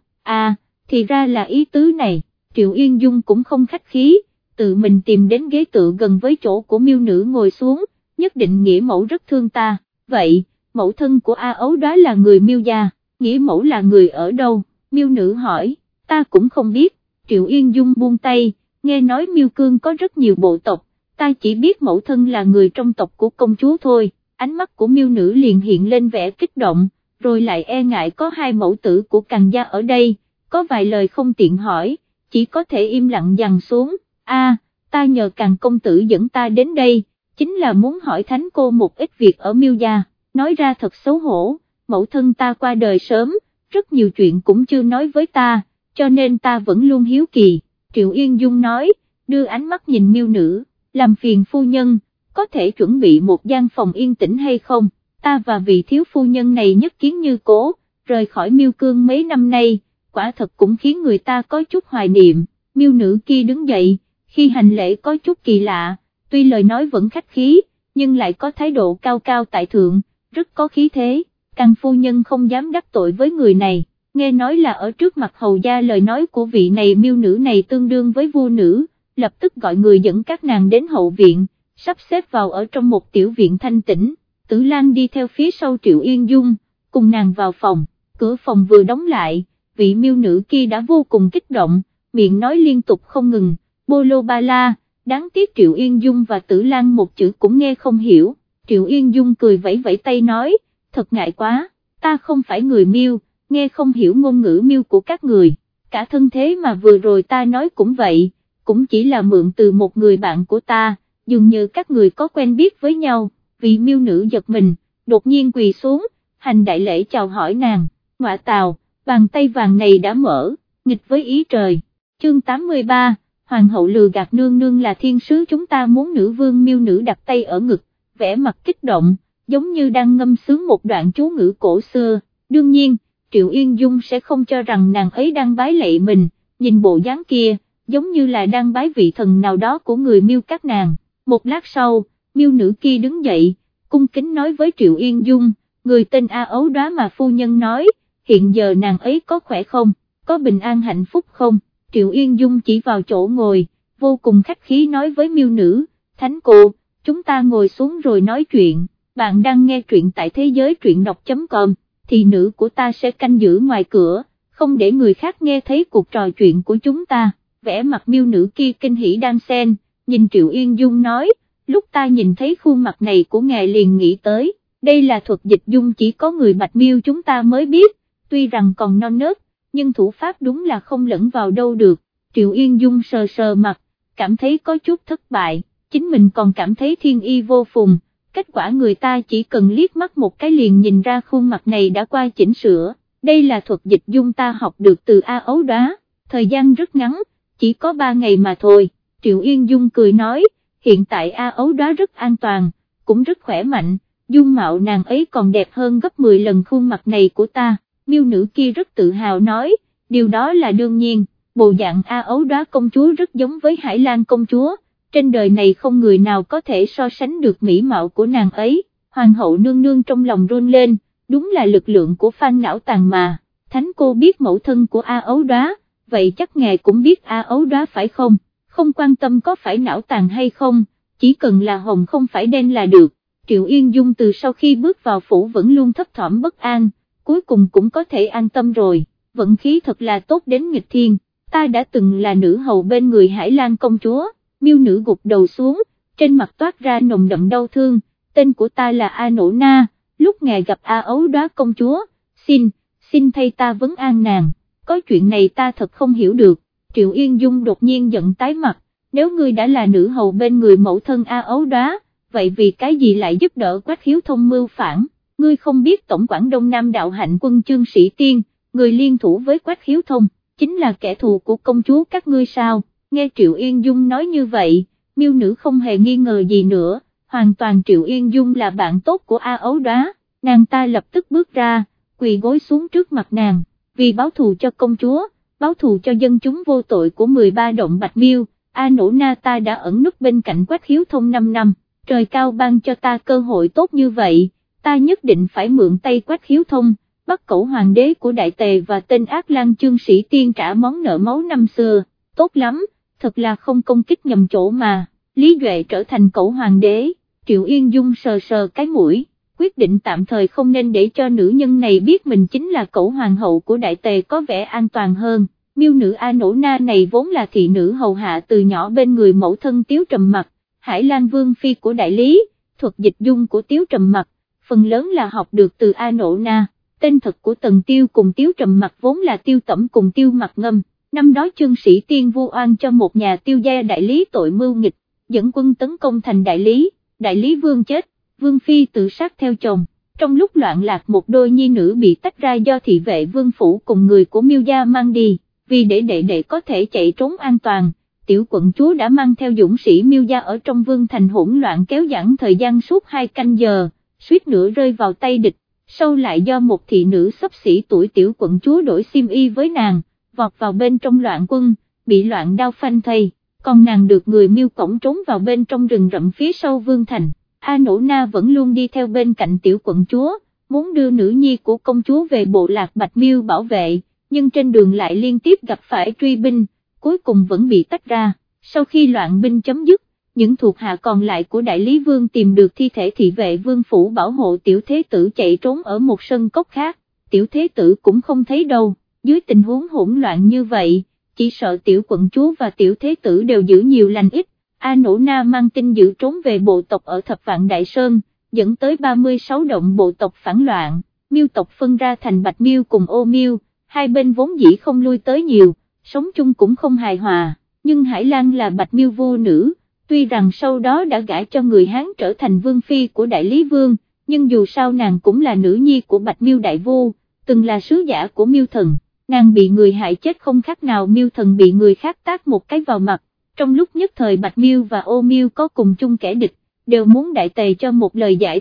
thì ra là ý tứ này, Triệu Yên Dung cũng không khách khí, tự mình tìm đến ghế tựa gần với chỗ của miêu nữ ngồi xuống, nhất định nghĩa mẫu rất thương ta, vậy, mẫu thân của A Ấu Đóa là người Miêu gia, nghĩa mẫu là người ở đâu, miêu nữ hỏi, ta cũng không biết, Triệu Yên Dung buông tay, nghe nói Miêu Cương có rất nhiều bộ tộc, ta chỉ biết mẫu thân là người trong tộc của công chúa thôi, ánh mắt của miêu nữ liền hiện lên vẻ kích động, rồi lại e ngại có hai mẫu tử của Càn gia ở đây, có vài lời không tiện hỏi, chỉ có thể im lặng dằn xuống, ta nhờ Càn công tử dẫn ta đến đây, chính là muốn hỏi thánh cô một ít việc ở Miêu gia, nói ra thật xấu hổ, mẫu thân ta qua đời sớm, rất nhiều chuyện cũng chưa nói với ta, cho nên ta vẫn luôn hiếu kỳ, Triệu Yên Dung nói, đưa ánh mắt nhìn miêu nữ, làm phiền phu nhân, có thể chuẩn bị một gian phòng yên tĩnh hay không, ta và vị thiếu phu nhân này nhất kiến như cố, rời khỏi Miêu Cương mấy năm nay, quả thật cũng khiến người ta có chút hoài niệm, miêu nữ kia đứng dậy, khi hành lễ có chút kỳ lạ, tuy lời nói vẫn khách khí, nhưng lại có thái độ cao cao tại thượng, rất có khí thế, Càn phu nhân không dám đắc tội với người này, nghe nói là ở trước mặt hầu gia lời nói của vị này miêu nữ này tương đương với vua nữ, lập tức gọi người dẫn các nàng đến hậu viện, sắp xếp vào ở trong một tiểu viện thanh tĩnh, Tử Lan đi theo phía sau Triệu Yên Dung, cùng nàng vào phòng, cửa phòng vừa đóng lại, vị miêu nữ kia đã vô cùng kích động, miệng nói liên tục không ngừng, bô lô ba la, đáng tiếc Triệu Yên Dung và Tử Lan một chữ cũng nghe không hiểu, Triệu Yên Dung cười vẫy vẫy tay nói, thật ngại quá, ta không phải người Miêu, nghe không hiểu ngôn ngữ Miêu của các người, cả thân thế mà vừa rồi ta nói cũng vậy, cũng chỉ là mượn từ một người bạn của ta, dường như các người có quen biết với nhau, vị miêu nữ giật mình, đột nhiên quỳ xuống, hành đại lễ chào hỏi nàng, ngọa tào, bàn tay vàng này đã mở, nghịch với ý trời, chương 83, Hoàng hậu lừa gạt nương nương là thiên sứ chúng ta muốn nữ vương miêu nữ đặt tay ở ngực, vẻ mặt kích động, giống như đang ngâm sướng một đoạn chú ngữ cổ xưa. Đương nhiên, Triệu Yên Dung sẽ không cho rằng nàng ấy đang bái lạy mình, nhìn bộ dáng kia, giống như là đang bái vị thần nào đó của người Miêu các nàng. Một lát sau, Miêu nữ kia đứng dậy, cung kính nói với Triệu Yên Dung, người tên A Ấu Đóa mà phu nhân nói, hiện giờ nàng ấy có khỏe không, có bình an hạnh phúc không? Triệu Yên Dung chỉ vào chỗ ngồi, vô cùng khách khí nói với Miêu nữ, Thánh cô, chúng ta ngồi xuống rồi nói chuyện, bạn đang nghe truyện tại thế giới truyện đọc.com, thì nữ của ta sẽ canh giữ ngoài cửa, không để người khác nghe thấy cuộc trò chuyện của chúng ta. Vẻ mặt Miêu nữ kia kinh hỉ đan sen, nhìn Triệu Yên Dung nói, lúc ta nhìn thấy khuôn mặt này của ngài liền nghĩ tới, đây là thuật dịch dung chỉ có người Bạch Miêu chúng ta mới biết, tuy rằng còn non nớt, nhưng thủ pháp đúng là không lẫn vào đâu được. Triệu Yên Dung sờ sờ mặt, cảm thấy có chút thất bại, chính mình còn cảm thấy thiên y vô phùng, kết quả người ta chỉ cần liếc mắt một cái liền nhìn ra khuôn mặt này đã qua chỉnh sửa, đây là thuật dịch dung ta học được từ A Ấu Đóa, thời gian rất ngắn, chỉ có 3 ngày mà thôi. Triệu Yên Dung cười nói, hiện tại A Ấu Đóa rất an toàn, cũng rất khỏe mạnh, dung mạo nàng ấy còn đẹp hơn gấp 10 lần khuôn mặt này của ta. Miêu nữ kia rất tự hào nói, điều đó là đương nhiên, bộ dạng A Ấu Đóa công chúa rất giống với Hải Lan công chúa, trên đời này không người nào có thể so sánh được mỹ mạo của nàng ấy. Hoàng hậu nương nương trong lòng run lên, đúng là lực lượng của Phan Não Tàn mà. Thánh cô biết mẫu thân của A Ấu Đóa, vậy chắc ngài cũng biết A Ấu Đóa phải không? Không quan tâm có phải não tàn hay không, chỉ cần là hồng không phải đen là được. Triệu Yên Dung từ sau khi bước vào phủ vẫn luôn thấp thỏm bất an, cuối cùng cũng có thể an tâm rồi, vận khí thật là tốt đến nghịch thiên, ta đã từng là nữ hầu bên người Hải Lan công chúa. Miêu nữ gục đầu xuống, trên mặt toát ra nồng đậm đau thương, tên của ta là A Nỗ Na, lúc ngài gặp A Ấu Đóa công chúa, xin thay ta vấn an nàng, có chuyện này ta thật không hiểu được. Triệu Yên Dung đột nhiên giận tái mặt, nếu ngươi đã là nữ hầu bên người mẫu thân A Ấu Đóa, vậy vì cái gì lại giúp đỡ Quách Khiếu Thông mưu phản, ngươi không biết tổng quản Đông Nam đạo hạnh quân Chương Sĩ Tiên, người liên thủ với Quách Khiếu Thông, chính là kẻ thù của công chúa các ngươi sao? Nghe Triệu Yên Dung nói như vậy, Miêu nữ không hề nghi ngờ gì nữa, hoàn toàn Triệu Yên Dung là bạn tốt của A Ấu Đóa, nàng ta lập tức bước ra, quỳ gối xuống trước mặt nàng, vì báo thù cho công chúa, báo thù cho dân chúng vô tội của 13 động Bạch Miêu, A Nỗ Na ta đã ẩn núp bên cạnh Quách Khiếu Thông 5 năm, trời cao ban cho ta cơ hội tốt như vậy, ta nhất định phải mượn tay Quách Khiếu Thông, bắt cẩu hoàng đế của Đại Tề và tên ác lang Chương Sĩ Tiên trả món nợ máu năm xưa, tốt lắm, thật là không công kích nhầm chỗ mà, Lý Duệ trở thành cẩu hoàng đế. Triệu Yên Dung sờ sờ cái mũi, quyết định tạm thời không nên để cho nữ nhân này biết mình chính là cẩu hoàng hậu của Đại Tề có vẻ an toàn hơn. Miêu nữ A Nỗ Na này vốn là thị nữ hầu hạ từ nhỏ bên người mẫu thân Tiếu Trầm Mặc, Hải Lan Vương Phi của Đại Lý, thuật dịch dung của Tiếu Trầm Mặc, phần lớn là học được từ A Nỗ Na, tên thật của Tần Tiêu cùng Tiếu Trầm Mặc vốn là Tiêu Tẩm cùng Tiêu Mặc Ngâm, năm đó Chương Sĩ Tiên vu oan cho một nhà Tiêu gia Đại Lý tội mưu nghịch, dẫn quân tấn công thành Đại Lý Vương chết, Vương Phi tự sát theo chồng, trong lúc loạn lạc một đôi nhi nữ bị tách ra do thị vệ Vương Phủ cùng người của Miêu gia mang đi. Vì để đệ có thể chạy trốn an toàn, tiểu quận chúa đã mang theo dũng sĩ Miêu gia ở trong vương thành hỗn loạn kéo giãn thời gian suốt 2 canh giờ, suýt nữa rơi vào tay địch, sau lại do một thị nữ xấp xỉ tuổi tiểu quận chúa đổi xiêm y với nàng, vọt vào bên trong loạn quân, bị loạn đao phanh thây, còn nàng được người Miêu cõng trốn vào bên trong rừng rậm phía sau vương thành. A Nỗ Na vẫn luôn đi theo bên cạnh tiểu quận chúa, muốn đưa nữ nhi của công chúa về bộ lạc Bạch Miêu bảo vệ, nhưng trên đường lại liên tiếp gặp phải truy binh, cuối cùng vẫn bị tách ra. Sau khi loạn binh chấm dứt, những thuộc hạ còn lại của Đại Lý Vương tìm được thi thể thị vệ Vương Phủ bảo hộ tiểu thế tử chạy trốn ở một sân cốc khác, tiểu thế tử cũng không thấy đâu, dưới tình huống hỗn loạn như vậy, chỉ sợ tiểu quận chúa và tiểu thế tử đều giữ nhiều lành ít. A Nỗ Na mang tin giữ trốn về bộ tộc ở Thập Vạn Đại Sơn, dẫn tới 36 động bộ tộc phản loạn, Miêu tộc phân ra thành Bạch Miêu cùng Ô Miêu, hai bên vốn dĩ không lui tới nhiều, sống chung cũng không hài hòa, nhưng Hải Lan là Bạch Miêu vô nữ, tuy rằng sau đó đã gả cho người Hán trở thành vương phi của Đại Lý Vương, nhưng dù sao nàng cũng là nữ nhi của Bạch Miêu đại vu, từng là sứ giả của Miêu thần, nàng bị người hại chết không khác nào Miêu thần bị người khác tát một cái vào mặt. Trong lúc nhất thời Bạch Miêu và Ô Miêu có cùng chung kẻ địch, đều muốn Đại Tề cho một lời giải thích,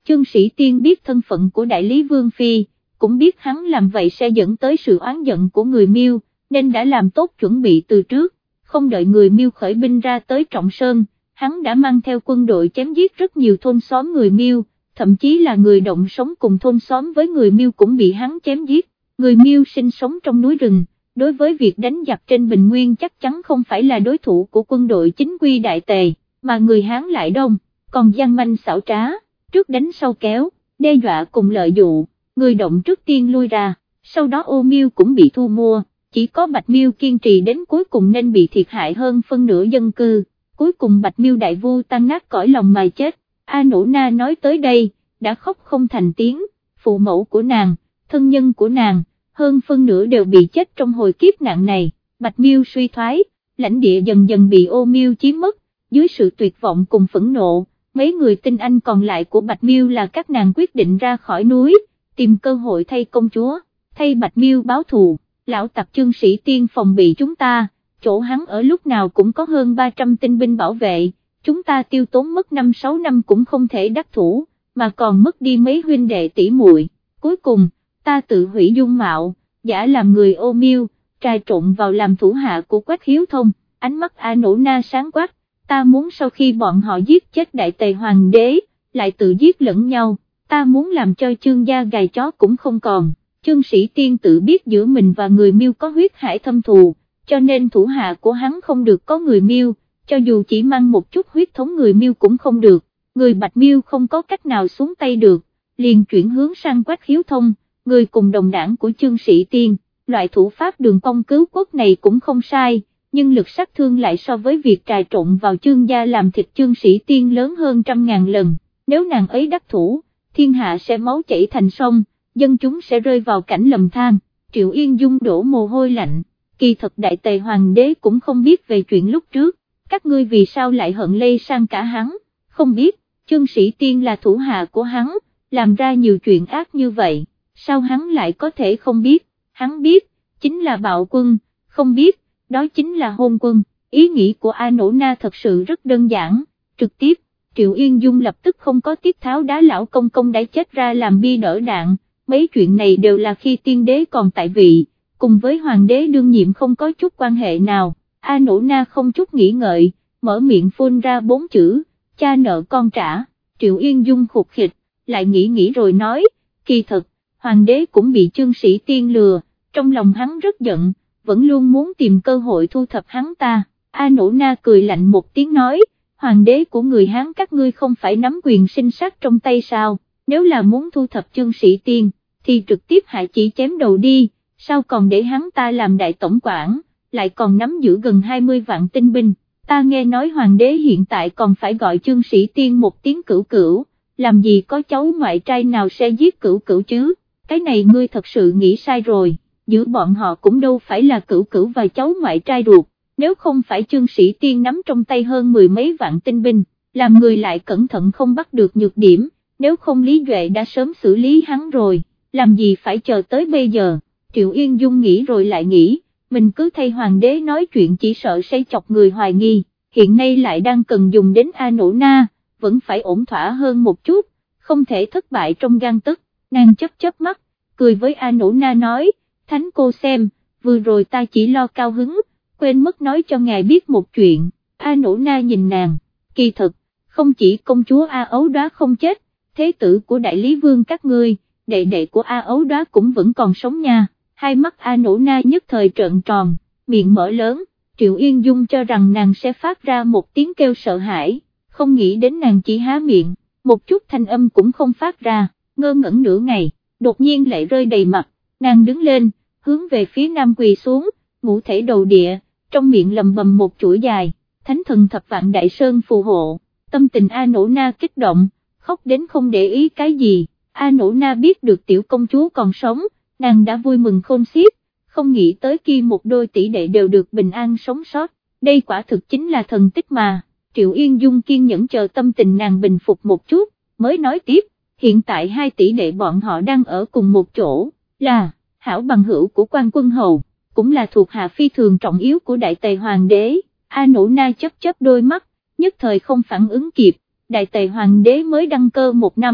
Chương Sĩ Tiên biết thân phận của đại lý Vương Phi, cũng biết hắn làm vậy sẽ dẫn tới sự oán giận của người Miêu, nên đã làm tốt chuẩn bị từ trước, không đợi người Miêu khởi binh ra tới Trọng Sơn, hắn đã mang theo quân đội chém giết rất nhiều thôn xóm người Miêu, thậm chí là người Động sống cùng thôn xóm với người Miêu cũng bị hắn chém giết. Người Miêu sinh sống trong núi rừng, đối với việc đánh giặc trên bình nguyên chắc chắn không phải là đối thủ của quân đội chính quy đại tề, mà người Hán lại đông, còn gian manh xảo trá, trước đánh sau kéo, đe dọa cùng lợi dụ, người Động trước tiên lui ra, sau đó Ô Miêu cũng bị thu mua, chỉ có Bạch Miêu kiên trì đến cuối cùng nên bị thiệt hại hơn phân nửa dân cư, cuối cùng Bạch Miêu đại vu tan nát cõi lòng mà chết. A Nỗ Na nói tới đây, đã khóc không thành tiếng, phụ mẫu của nàng, thân nhân của nàng, hơn phân nửa đều bị chết trong hồi kiếp nạn này. Bạch Miêu suy thoái, lãnh địa dần dần bị Ô Miêu chiếm mất, dưới sự tuyệt vọng cùng phẫn nộ, mấy người tinh anh còn lại của Bạch Miêu là các nàng quyết định ra khỏi núi, tìm cơ hội thay công chúa, thay Bạch Miêu báo thù. Lão tặc Chương Sĩ Tiên phòng bị chúng ta, chỗ hắn ở lúc nào cũng có hơn 300 tinh binh bảo vệ, chúng ta tiêu tốn mất 5-6 năm cũng không thể đắc thủ, mà còn mất đi mấy huynh đệ tỷ muội. Cuối cùng, ta tự hủy dung mạo, giả làm người Ô Miêu, trà trộn vào làm thủ hạ của Quách Hiếu Thông. Ánh mắt A Nỗ Na sáng quắc, ta muốn sau khi bọn họ giết chết đại tề hoàng đế, lại tự giết lẫn nhau, ta muốn làm cho Chương gia gài chó cũng không còn. Chương Sĩ Tiên tự biết giữa mình và người Miêu có huyết hải thâm thù, cho nên thủ hạ của hắn không được có người Miêu, cho dù chỉ mang một chút huyết thống người Miêu cũng không được. Người Bạch Miêu không có cách nào xuống tay được, liền chuyển hướng sang Quách Hiếu Thông, người cùng đồng đảng của Chương Sĩ Tiên. Loại thủ pháp đường công cứu quốc này cũng không sai, nhưng lực sát thương lại so với việc trà trộn vào Chương gia làm thịt Chương Sĩ Tiên lớn hơn 100.000 lần. Nếu nàng ấy đắc thủ, thiên hạ sẽ máu chảy thành sông, dân chúng sẽ rơi vào cảnh lầm than. Triệu Yên Dung đổ mồ hôi lạnh, kỳ thật đại tề hoàng đế cũng không biết về chuyện lúc trước, các ngươi vì sao lại hận lây sang cả hắn, không biết. Chương Sĩ Tiên là thủ hạ của hắn, làm ra nhiều chuyện ác như vậy, sao hắn lại có thể không biết, hắn biết, chính là bạo quân, không biết, đó chính là hôn quân. Ý nghĩ của A Nỗ Na thật sự rất đơn giản, trực tiếp. Triệu Yên Dung lập tức không có tiết tháo đá lão công công đã chết ra làm bi đỡ đạn, mấy chuyện này đều là khi tiên đế còn tại vị, cùng với hoàng đế đương nhiệm không có chút quan hệ nào. A Nỗ Na không chút nghĩ ngợi, mở miệng phun ra 4 chữ, cha nợ con trả. Triệu Yên Dung khục khịch, lại nghĩ rồi nói, kỳ thật, hoàng đế cũng bị Chương Sĩ Tiên lừa, trong lòng hắn rất giận, vẫn luôn muốn tìm cơ hội thu thập hắn ta. A Nỗ Na cười lạnh một tiếng nói, hoàng đế của người Hán các ngươi không phải nắm quyền sinh sát trong tay sao, nếu là muốn thu thập Chương Sĩ Tiên, thì trực tiếp hạ chỉ chém đầu đi, sao còn để hắn ta làm đại tổng quản, lại còn nắm giữ gần 20 vạn tinh binh. Ta nghe nói hoàng đế hiện tại còn phải gọi Chương Sĩ Tiên một tiếng cửu cửu, làm gì có cháu ngoại trai nào sẽ giết cửu cửu chứ, cái này ngươi thật sự nghĩ sai rồi, giữa bọn họ cũng đâu phải là cửu cửu và cháu ngoại trai ruột, nếu không phải Chương Sĩ Tiên nắm trong tay hơn 10 mấy vạn tinh binh, làm người lại cẩn thận không bắt được nhược điểm, nếu không Lý Duệ đã sớm xử lý hắn rồi, làm gì phải chờ tới bây giờ. Triệu Yên Dung nghĩ rồi lại nghĩ, mình cứ thay hoàng đế nói chuyện chỉ sợ sẽ chọc người hoài nghi, hiện nay lại đang cần dùng đến A Nỗ Na, vẫn phải ổn thỏa hơn một chút, không thể thất bại trong gang tấc. Nàng chớp mắt, cười với A Nỗ Na nói, thánh cô xem, vừa rồi ta chỉ lo cao hứng, quên mất nói cho ngài biết một chuyện. A Nỗ Na nhìn nàng, kỳ thật, không chỉ công chúa A Ấu Đóa không chết, thế tử của đại lý vương các ngươi, đệ đệ của A Ấu Đóa cũng vẫn còn sống nha. Hai mắt A Nỗ Na nhất thời trợn tròn, miệng mở lớn. Triệu Yên Dung cho rằng nàng sẽ phát ra một tiếng kêu sợ hãi, không nghĩ đến nàng chỉ há miệng, một chút thanh âm cũng không phát ra, ngơ ngẩn nửa ngày, đột nhiên lệ rơi đầy mặt, nàng đứng lên, hướng về phía nam quỳ xuống, ngũ thể đầu địa, trong miệng lầm bầm một chuỗi dài, thánh thần thập vạn đại sơn phù hộ. Tâm tình A Nỗ Na kích động, khóc đến không để ý cái gì. A Nỗ Na biết được tiểu công chúa còn sống, nàng đã vui mừng khôn xiết, không nghĩ tới khi một đôi tỷ đệ đều được bình an sống sót, đây quả thực chính là thần tích mà. Triệu Yên Dung kiên nhẫn chờ tâm tình nàng bình phục một chút, mới nói tiếp, hiện tại hai tỷ đệ bọn họ đang ở cùng một chỗ, là hảo bằng hữu của Quan Quân Hầu, cũng là thuộc hạ phi thường trọng yếu của đại tề hoàng đế. A Nỗ Na chớp đôi mắt, nhất thời không phản ứng kịp, đại tề hoàng đế mới đăng cơ 1 năm,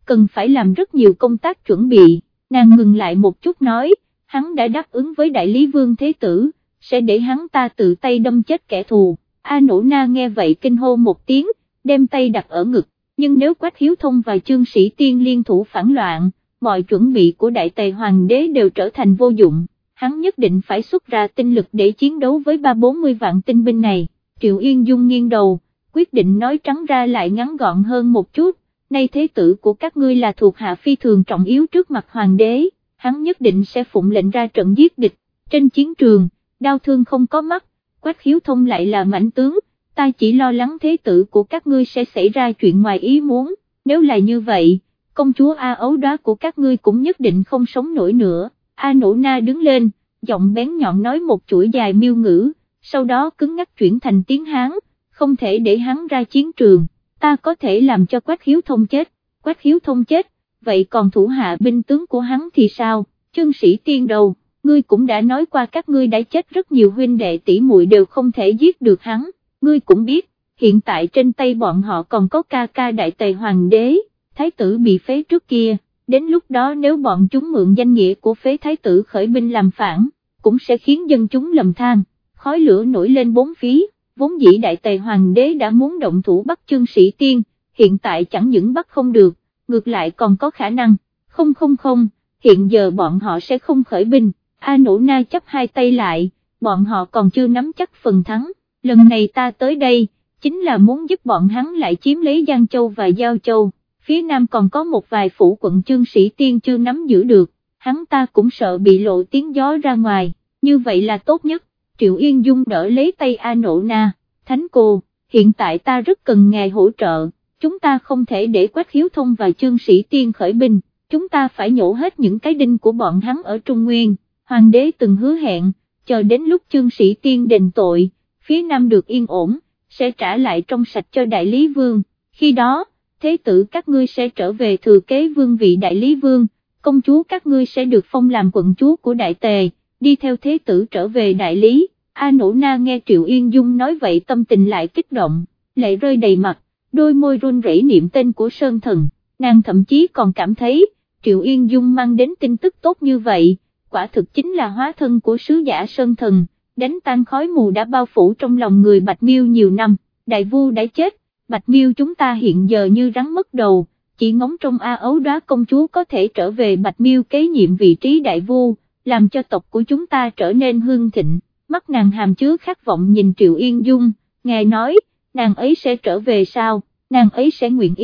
cần phải làm rất nhiều công tác chuẩn bị. Nàng ngừng lại một chút nói, hắn đã đáp ứng với đại lý Vương Thế Tử, sẽ để hắn ta tự tay đâm chết kẻ thù. A Nỗ Na nghe vậy kinh hô một tiếng, đem tay đặt ở ngực, nhưng nếu Quách Hiếu Thông và Chương Sĩ Tiên liên thủ phản loạn, mọi chuẩn bị của Đại Tề Hoàng đế đều trở thành vô dụng, hắn nhất định phải xuất ra tinh lực để chiến đấu với 30-40 vạn tinh binh này. Triệu Yên Dung nghiêng đầu, quyết định nói trắng ra lại ngắn gọn hơn một chút, nay thế tử của các ngươi là thuộc hạ phi thường trọng yếu trước mặt hoàng đế, hắn nhất định sẽ phụng lệnh ra trận giết địch. Trên chiến trường, đau thương không có mắt, Quách Hiếu Thông lại là mãnh tướng, ta chỉ lo lắng thế tử của các ngươi sẽ xảy ra chuyện ngoài ý muốn, nếu là như vậy, công chúa A Ấu Đóa của các ngươi cũng nhất định không sống nổi nữa. A Nỗ Na đứng lên, giọng bén nhọn nói một chuỗi dài miêu ngữ, sau đó cứng ngắc chuyển thành tiếng Hán, không thể để hắn ra chiến trường, ta có thể làm cho Quách Hiếu Thông chết, Quách Hiếu Thông chết, vậy còn thủ hạ binh tướng của hắn thì sao? Chương Sĩ Tiên đầu, ngươi cũng đã nói qua các ngươi đã chết rất nhiều huynh đệ tỷ muội đều không thể giết được hắn, ngươi cũng biết, hiện tại trên tay bọn họ còn có ca ca Đại Tề Hoàng đế, thái tử bị phế trước kia, đến lúc đó nếu bọn chúng mượn danh nghĩa của phế thái tử khởi binh làm phản, cũng sẽ khiến dân chúng lầm than, khói lửa nổi lên bốn phía. Vốn dĩ Đại Tề Hoàng đế đã muốn động thủ bắt Chương Sĩ Tiên, hiện tại chẳng những bắt không được, ngược lại còn có khả năng, không, hiện giờ bọn họ sẽ không khởi binh. A Nỗ Na chắp hai tay lại, bọn họ còn chưa nắm chắc phần thắng, lần này ta tới đây, chính là muốn giúp bọn hắn lại chiếm lấy Giang Châu và Giao Châu, phía Nam còn có một vài phủ quận Chương Sĩ Tiên chưa nắm giữ được, hắn ta cũng sợ bị lộ tiếng gió ra ngoài, như vậy là tốt nhất. Triệu Yên Dung đỡ lấy tay A Nỗ Na, thánh cô, hiện tại ta rất cần ngài hỗ trợ, chúng ta không thể để Quách Hiếu Thông và Chương Sĩ Tiên khởi binh, chúng ta phải nhổ hết những cái đinh của bọn hắn ở Trung Nguyên, hoàng đế từng hứa hẹn, chờ đến lúc Chương Sĩ Tiên đền tội, phía Nam được yên ổn, sẽ trả lại trong sạch cho Đại Lý Vương, khi đó, thế tử các ngươi sẽ trở về thừa kế vương vị Đại Lý Vương, công chúa các ngươi sẽ được phong làm quận chúa của Đại Tề, đi theo thế tử trở về Đại Lý. A Nỗ Na nghe Triệu Yên Dung nói vậy tâm tình lại kích động, lệ rơi đầy mặt, đôi môi run rẩy niệm tên của Sơn Thần, nàng thậm chí còn cảm thấy, Triệu Yên Dung mang đến tin tức tốt như vậy, quả thực chính là hóa thân của sứ giả Sơn Thần, đánh tan khói mù đã bao phủ trong lòng người Bạch Miêu nhiều năm, đại vu đã chết, Bạch Miêu chúng ta hiện giờ như rắn mất đầu, chỉ ngóng trong A Ấu Đóa công chúa có thể trở về Bạch Miêu kế nhiệm vị trí đại vu, làm cho tộc của chúng ta trở nên hưng thịnh. Mắt nàng hàm chứa khát vọng nhìn Triệu Yên Dung, ngài nói, nàng ấy sẽ trở về sao, nàng ấy sẽ nguyện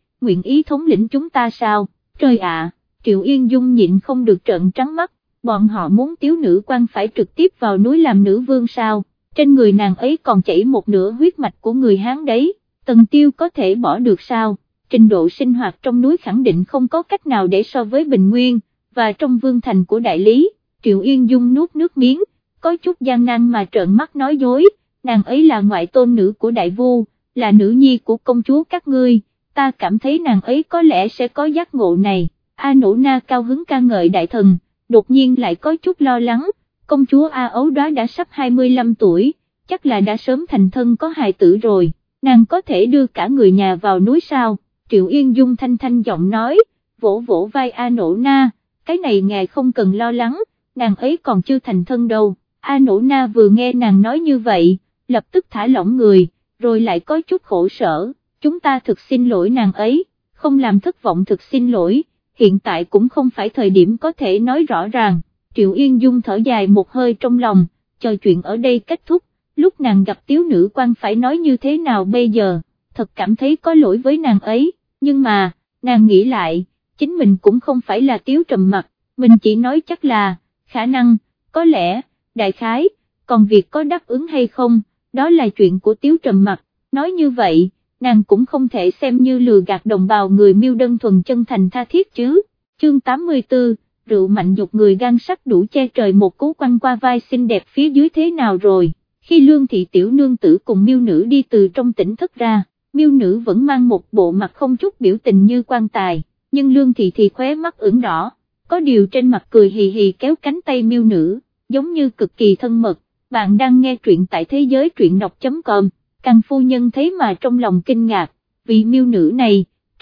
ý thống lĩnh chúng ta sao, trời ạ, Triệu Yên Dung nhịn không được trợn trắng mắt, bọn họ muốn tiếu nữ quan phải trực tiếp vào núi làm nữ vương sao, trên người nàng ấy còn chảy một nửa huyết mạch của người Hán đấy, Tần Tiêu có thể bỏ được sao, trình độ sinh hoạt trong núi khẳng định không có cách nào để so với Bình Nguyên, và trong vương thành của Đại Lý, Triệu Yên Dung nuốt nước miếng, có chút gian nan mà trợn mắt nói dối, nàng ấy là ngoại tôn nữ của đại vu, là nữ nhi của công chúa các ngươi, ta cảm thấy nàng ấy có lẽ sẽ có giác ngộ này. A Nỗ Na cao hứng ca ngợi đại thần, đột nhiên lại có chút lo lắng, công chúa A Ấu Đóa đã sắp 25 tuổi, chắc là đã sớm thành thân có hài tử rồi, nàng có thể đưa cả người nhà vào núi sao, Triệu Yên Dung thanh thanh giọng nói, vỗ vỗ vai A Nỗ Na, cái này ngài không cần lo lắng, nàng ấy còn chưa thành thân đâu. A Nỗ Na vừa nghe nàng nói như vậy, lập tức thả lỏng người, rồi lại có chút khổ sở, chúng ta thực xin lỗi nàng ấy, không làm thất vọng thực xin lỗi, hiện tại cũng không phải thời điểm có thể nói rõ ràng, Triệu Yên Dung thở dài một hơi trong lòng, chờ chuyện ở đây kết thúc, lúc nàng gặp tiếu nữ quan phải nói như thế nào bây giờ, thật cảm thấy có lỗi với nàng ấy, nhưng mà, nàng nghĩ lại, chính mình cũng không phải là Tiếu Trầm Mặc, mình chỉ nói chắc là, khả năng, có lẽ, đại khái, còn việc có đáp ứng hay không, đó là chuyện của Tiếu Trầm Mặc, nói như vậy, nàng cũng không thể xem như lừa gạt đồng bào người Miêu đơn thuần chân thành tha thiết chứ. Chương 84, rượu mạnh dục người gan sắt đủ che trời một cú quăng qua vai xinh đẹp phía dưới thế nào rồi, khi Lương Thị tiểu nương tử cùng Miêu nữ đi từ trong tỉnh thất ra, Miêu nữ vẫn mang một bộ mặt không chút biểu tình như quan tài, nhưng Lương Thị thì khóe mắt ửng đỏ, có điều trên mặt cười hì hì kéo cánh tay Miêu nữ, giống như cực kỳ thân mật. Bạn đang nghe truyện tại thế giới truyện đọc.com, Càng phu nhân thấy mà trong lòng kinh ngạc, vì Miêu nữ này, trước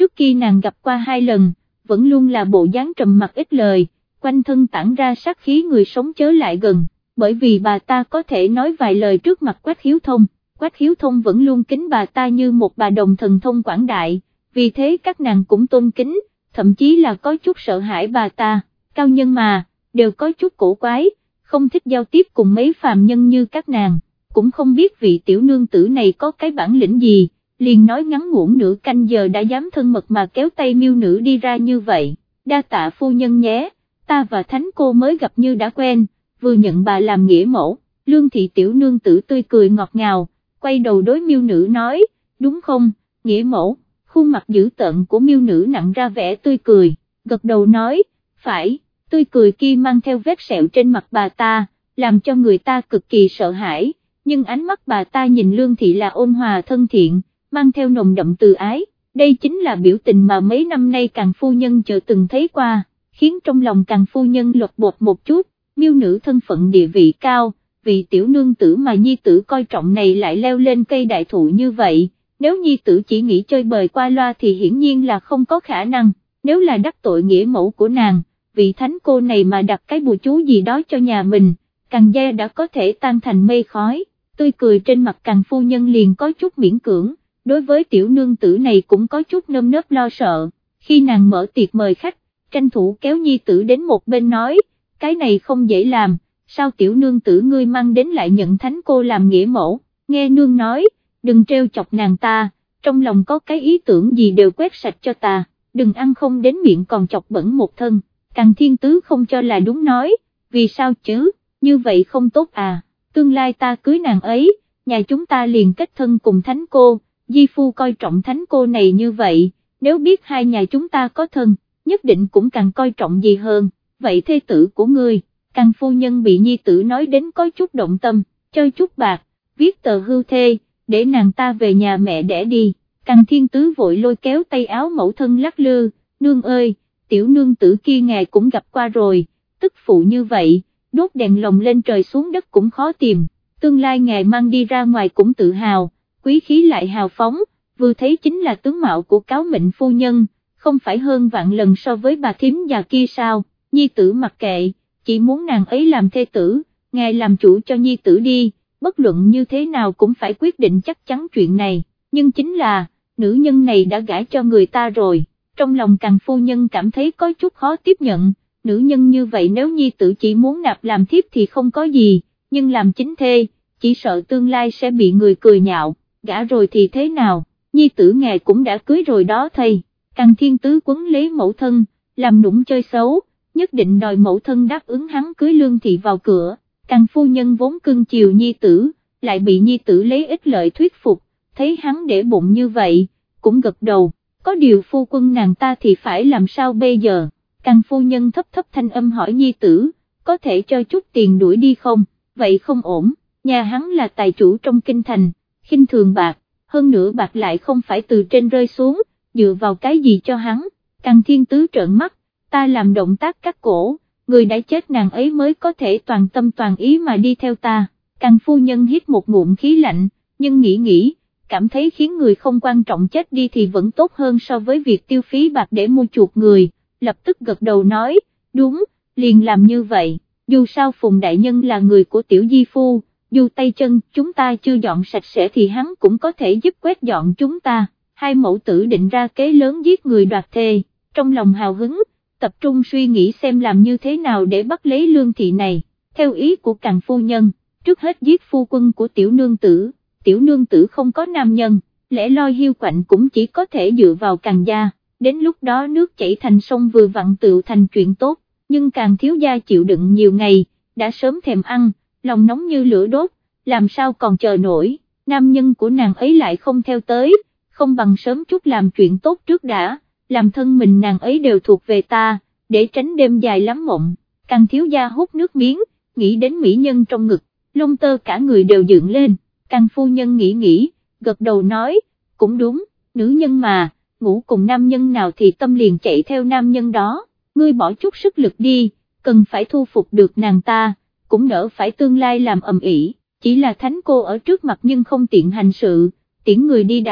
trước khi nàng gặp qua 2 lần, vẫn luôn là bộ dáng trầm mặc ít lời, quanh thân tản ra sát khí người sống chớ lại gần, bởi vì bà ta có thể nói vài lời trước mặt Quách Hiếu Thông, Quách Hiếu Thông vẫn luôn kính bà ta như một bà đồng thần thông quảng đại, vì thế các nàng cũng tôn kính, thậm chí là có chút sợ hãi bà ta, cao nhân mà, đều có chút cổ quái, không thích giao tiếp cùng mấy phàm nhân như các nàng, cũng không biết vị tiểu nương tử này có cái bản lĩnh gì, liền nói ngắn ngủn nửa canh giờ đã dám thân mật mà kéo tay miêu nữ đi ra như vậy, đa tạ phu nhân nhé, ta và thánh cô mới gặp như đã quen, vừa nhận bà làm nghĩa mẫu, Lương thị tiểu nương tử tươi cười ngọt ngào, quay đầu đối miêu nữ nói, đúng không, nghĩa mẫu, khuôn mặt dữ tợn của miêu nữ nặn ra vẻ tươi cười, gật đầu nói, phải, tươi cười kia mang theo vết sẹo trên mặt bà ta, làm cho người ta cực kỳ sợ hãi, nhưng ánh mắt bà ta nhìn Lương thị là ôn hòa thân thiện, mang theo nồng đậm từ ái, đây chính là biểu tình mà mấy năm nay Càng phu nhân chưa từng thấy qua, khiến trong lòng Càng phu nhân lột bột một chút, miêu nữ thân phận địa vị cao, vị tiểu nương tử mà nhi tử coi trọng này lại leo lên cây đại thụ như vậy, nếu nhi tử chỉ nghĩ chơi bời qua loa thì hiển nhiên là không có khả năng, nếu là đắc tội nghĩa mẫu của nàng, vị thánh cô này mà đặt cái bùa chú gì đó cho nhà mình, Càng gia đã có thể tan thành mây khói, tươi cười trên mặt Càng phu nhân liền có chút miễn cưỡng, đối với tiểu nương tử này cũng có chút nơm nớp lo sợ, khi nàng mở tiệc mời khách, tranh thủ kéo nhi tử đến một bên nói, cái này không dễ làm, sao tiểu nương tử ngươi mang đến lại nhận thánh cô làm nghĩa mẫu, nghe nương nói, đừng trêu chọc nàng ta, trong lòng có cái ý tưởng gì đều quét sạch cho ta, đừng ăn không đến miệng còn chọc bẩn một thân, Càng thiên tứ không cho là đúng nói, vì sao chứ, như vậy không tốt à, tương lai ta cưới nàng ấy, nhà chúng ta liền kết thân cùng thánh cô, di phu coi trọng thánh cô này như vậy, nếu biết hai nhà chúng ta có thân, nhất định cũng càng coi trọng gì hơn, vậy thê tử của ngươi, Càng phu nhân bị nhi tử nói đến có chút động tâm, chơi chút bạc, viết tờ hưu thê, để nàng ta về nhà mẹ đẻ đi, Càng thiên tứ vội lôi kéo tay áo mẫu thân lắc lư, nương ơi, tiểu nương tử kia ngài cũng gặp qua rồi, tức phụ như vậy, đốt đèn lồng lên trời xuống đất cũng khó tìm, tương lai ngài mang đi ra ngoài cũng tự hào, quý khí lại hào phóng, vừa thấy chính là tướng mạo của cáo mệnh phu nhân, không phải hơn vạn lần so với bà thím già kia sao, nhi tử mặc kệ, chỉ muốn nàng ấy làm thê tử, ngài làm chủ cho nhi tử đi, bất luận như thế nào cũng phải quyết định chắc chắn chuyện này, nhưng chính là, nữ nhân này đã gả cho người ta rồi, trong lòng Càng phu nhân cảm thấy có chút khó tiếp nhận, nữ nhân như vậy nếu nhi tử chỉ muốn nạp làm thiếp thì không có gì, nhưng làm chính thê, chỉ sợ tương lai sẽ bị người cười nhạo, gả rồi thì thế nào, nhi tử ngài cũng đã cưới rồi đó thầy, Càng thiên tứ quấn lấy mẫu thân, làm nũng chơi xấu, nhất định đòi mẫu thân đáp ứng hắn cưới Lương thị vào cửa, Càng phu nhân vốn cưng chiều nhi tử, lại bị nhi tử lấy ích lợi thuyết phục, thấy hắn để bụng như vậy, cũng gật đầu, có điều phu quân nàng ta thì phải làm sao bây giờ, Càng phu nhân thấp thấp thanh âm hỏi nhi tử, có thể cho chút tiền đuổi đi không, vậy không ổn, nhà hắn là tài chủ trong kinh thành, khinh thường bạc, hơn nữa bạc lại không phải từ trên rơi xuống, dựa vào cái gì cho hắn, Càng thiên tứ trợn mắt, ta làm động tác cắt cổ, người đã chết nàng ấy mới có thể toàn tâm toàn ý mà đi theo ta, Càng phu nhân hít một ngụm khí lạnh, nhưng nghĩ, cảm thấy khiến người không quan trọng chết đi thì vẫn tốt hơn so với việc tiêu phí bạc để mua chuộc người, lập tức gật đầu nói, đúng, liền làm như vậy, dù sao Phùng Đại Nhân là người của tiểu di phu, dù tay chân chúng ta chưa dọn sạch sẽ thì hắn cũng có thể giúp quét dọn chúng ta, hai mẫu tử định ra kế lớn giết người đoạt thê, trong lòng hào hứng, tập trung suy nghĩ xem làm như thế nào để bắt lấy Lương thị này, theo ý của Càng phu nhân, trước hết giết phu quân của tiểu nương tử không có nam nhân, lẽ loi hiu quạnh cũng chỉ có thể dựa vào Càng gia, đến lúc đó nước chảy thành sông vừa vặn tựu thành chuyện tốt, nhưng Càng thiếu gia chịu đựng nhiều ngày, đã sớm thèm ăn, lòng nóng như lửa đốt, làm sao còn chờ nổi, nam nhân của nàng ấy lại không theo tới, không bằng sớm chút làm chuyện tốt trước đã, làm thân mình nàng ấy đều thuộc về ta, để tránh đêm dài lắm mộng, Càng thiếu gia hút nước miếng, nghĩ đến mỹ nhân trong ngực, lông tơ cả người đều dựng lên, Càng phu nhân nghĩ, gật đầu nói, cũng đúng, nữ nhân mà, ngủ cùng nam nhân nào thì tâm liền chạy theo nam nhân đó, ngươi bỏ chút sức lực đi, cần phải thu phục được nàng ta, cũng đỡ phải tương lai làm ầm ĩ, chỉ là thánh cô ở trước mặt nhưng không tiện hành sự, tiễn người đi đã,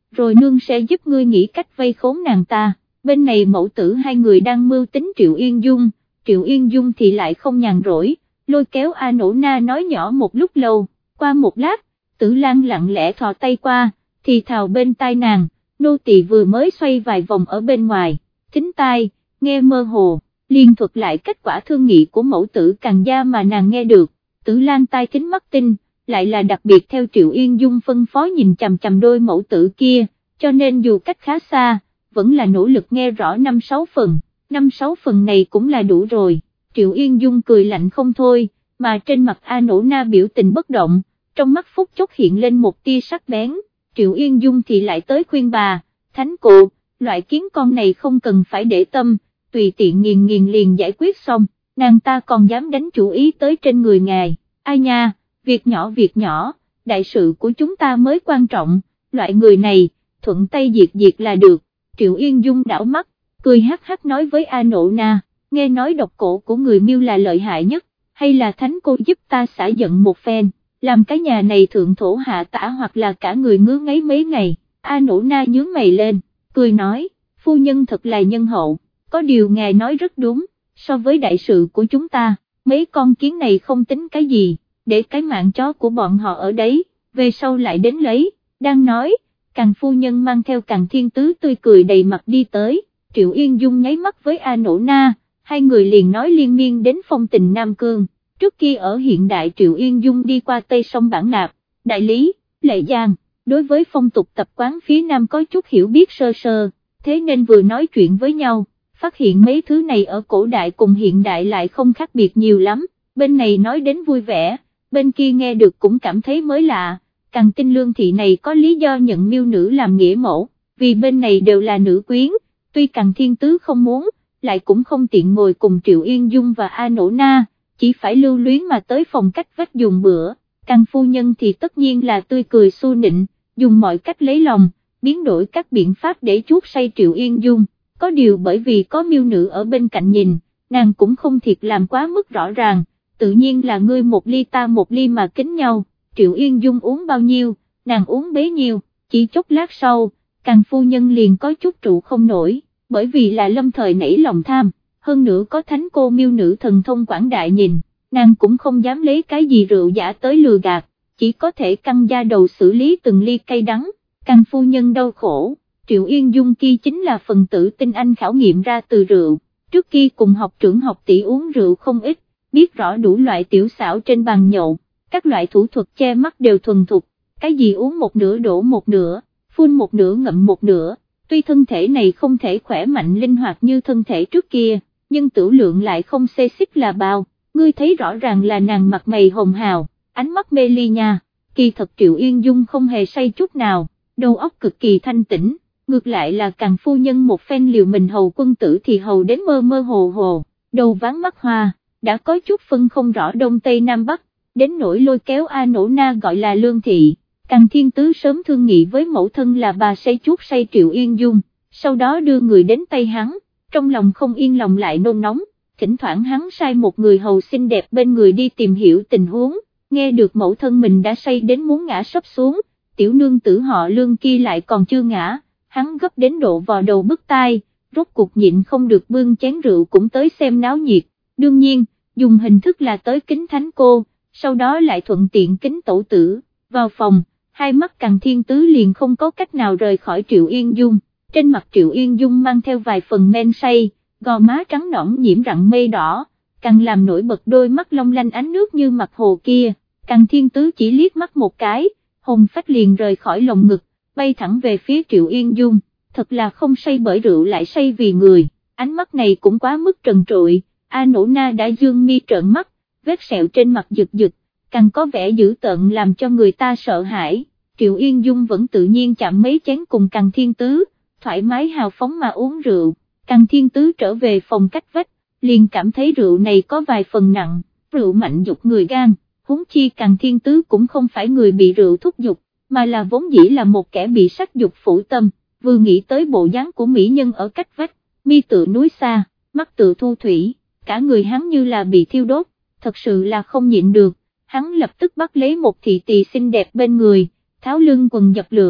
rồi nương sẽ giúp ngươi nghĩ cách vây khốn nàng ta. Bên này mẫu tử hai người đang mưu tính Triệu Yên Dung, Triệu Yên Dung thì lại không nhàn rỗi, lôi kéo A Nổ Na nói nhỏ một lúc lâu, qua một lát, Tử Lan lặng lẽ thò tay qua, thì thào bên tai nàng, nô tỳ vừa mới xoay vài vòng ở bên ngoài, thính tai, nghe mơ hồ, liên thuật lại kết quả thương nghị của mẫu tử Càn gia mà nàng nghe được. Tử Lan tai thính mắt tinh, lại là đặc biệt theo Triệu Yên Dung phân phó nhìn chằm chằm đôi mẫu tử kia, cho nên dù cách khá xa, vẫn là nỗ lực nghe rõ 5-6 phần, 5-6 phần này cũng là đủ rồi. Triệu Yên Dung cười lạnh không thôi, mà trên mặt A Nổ Na biểu tình bất động, trong mắt phút chốc hiện lên một tia sắc bén. Triệu Yên Dung thì lại tới khuyên bà, thánh cụ, loại kiến con này không cần phải để tâm, tùy tiện nghiền nghiền liền giải quyết xong, nàng ta còn dám đánh chủ ý tới trên người ngài, ai nha, việc nhỏ, đại sự của chúng ta mới quan trọng, loại người này, thuận tay diệt là được. Triệu Yên Dung đảo mắt, cười hắc hắc nói với A Nổ Na, nghe nói độc cổ của người Miêu là lợi hại nhất, hay là thánh cô giúp ta xả giận một phen, làm cái nhà này thượng thổ hạ tả hoặc là cả người ngứa ngáy mấy ngày. A Nổ Na nhướng mày lên, cười nói, phu nhân thật là nhân hậu, có điều ngài nói rất đúng, so với đại sự của chúng ta, mấy con kiến này không tính cái gì, để cái mạng chó của bọn họ ở đấy, về sau lại đến lấy. Đang nói, Càn phu nhân mang theo Càn Thiên Tứ tươi cười đầy mặt đi tới, Triệu Yên Dung nháy mắt với A Nổ Na, hai người liền nói liên miên đến phong tình Nam Cương. Trước kia ở hiện đại Triệu Yên Dung đi qua Tây sông Bản Nạp, Đại Lý, Lệ Giang, đối với phong tục tập quán phía Nam có chút hiểu biết sơ sơ, thế nên vừa nói chuyện với nhau, phát hiện mấy thứ này ở cổ đại cùng hiện đại lại không khác biệt nhiều lắm, bên này nói đến vui vẻ, bên kia nghe được cũng cảm thấy mới lạ. Càn Tinh Lương thị này có lý do nhận miêu nữ làm nghĩa mẫu, vì bên này đều là nữ quyến, tuy Càn Thiên Tứ không muốn, lại cũng không tiện ngồi cùng Triệu Yên Dung và A Nổ Na, chỉ phải lưu luyến mà tới phòng cách vách dùng bữa. Càn phu nhân thì tất nhiên là tươi cười xu nịnh, dùng mọi cách lấy lòng, biến đổi các biện pháp để chuốc say Triệu Yên Dung, có điều bởi vì có miêu nữ ở bên cạnh nhìn, nàng cũng không thiệt làm quá mức rõ ràng, tự nhiên là ngươi một ly ta một ly mà kính nhau. Triệu Yên Dung uống bao nhiêu, nàng uống bấy nhiêu, chỉ chốc lát sau, Càn phu nhân liền có chút trụ không nổi, bởi vì là lâm thời nảy lòng tham, hơn nữa có thánh cô miêu nữ thần thông quảng đại nhìn, nàng cũng không dám lấy cái gì rượu giả tới lừa gạt, chỉ có thể căng da đầu xử lý từng ly cay đắng. Càn phu nhân đau khổ, Triệu Yên Dung kia chính là phần tử tinh anh khảo nghiệm ra từ rượu, trước kia cùng học trưởng học tỷ uống rượu không ít, biết rõ đủ loại tiểu xảo trên bàn nhậu. Các loại thủ thuật che mắt đều thuần thục, cái gì uống một nửa đổ một nửa, phun một nửa ngậm một nửa, tuy thân thể này không thể khỏe mạnh linh hoạt như thân thể trước kia, nhưng tửu lượng lại không xê xích là bao, ngươi thấy rõ ràng là nàng mặt mày hồng hào, ánh mắt mê ly nha, kỳ thật Triệu Yên Dung không hề say chút nào, đầu óc cực kỳ thanh tĩnh, ngược lại là Càn phu nhân một phen liều mình hầu quân tử thì hầu đến mơ mơ hồ hồ, đầu váng mắt hoa, đã có chút phân không rõ đông tây nam bắc. Đến nỗi lôi kéo A Nổ Na gọi là Lương thị, Càn Thiên Tứ sớm thương nghị với mẫu thân là bà say chuốt say Triệu Yên Dung, sau đó đưa người đến tay hắn, trong lòng không yên lòng lại nôn nóng, thỉnh thoảng hắn sai một người hầu xinh đẹp bên người đi tìm hiểu tình huống, nghe được mẫu thân mình đã say đến muốn ngã sấp xuống, tiểu nương tử họ Lương kia lại còn chưa ngã, hắn gấp đến độ vò đầu bứt tai, rốt cuộc nhịn không được bưng chén rượu cũng tới xem náo nhiệt, đương nhiên, dùng hình thức là tới kính thánh cô. Sau đó lại thuận tiện kính tổ tử, vào phòng, hai mắt Càn Thiên Tứ liền không có cách nào rời khỏi Triệu Yên Dung, trên mặt Triệu Yên Dung mang theo vài phần men say, gò má trắng nõn nhiễm rặng mây đỏ, càng làm nổi bật đôi mắt long lanh ánh nước như mặt hồ kia. Càn Thiên Tứ chỉ liếc mắt một cái, hồn phách liền rời khỏi lồng ngực, bay thẳng về phía Triệu Yên Dung, thật là không say bởi rượu lại say vì người, ánh mắt này cũng quá mức trần trụi. A Nổ Na đã dương mi trợn mắt, vết sẹo trên mặt giật giật, càng có vẻ dữ tợn làm cho người ta sợ hãi. Triệu Yên Dung vẫn tự nhiên chạm mấy chén cùng Càn Thiên Tứ, thoải mái hào phóng mà uống rượu. Càn Thiên Tứ trở về phòng cách vách, liền cảm thấy rượu này có vài phần nặng, rượu mạnh dục người gan, huống chi Càn Thiên Tứ cũng không phải người bị rượu thúc dục, mà là vốn dĩ là một kẻ bị sắc dục phủ tâm, vừa nghĩ tới bộ dáng của mỹ nhân ở cách vách, mi tựa núi xa, mắt tựa thu thủy, cả người hắn như là bị thiêu đốt. Thật sự là không nhịn được, hắn lập tức bắt lấy một thị tỳ xinh đẹp bên người, tháo lưng quần dập lửa,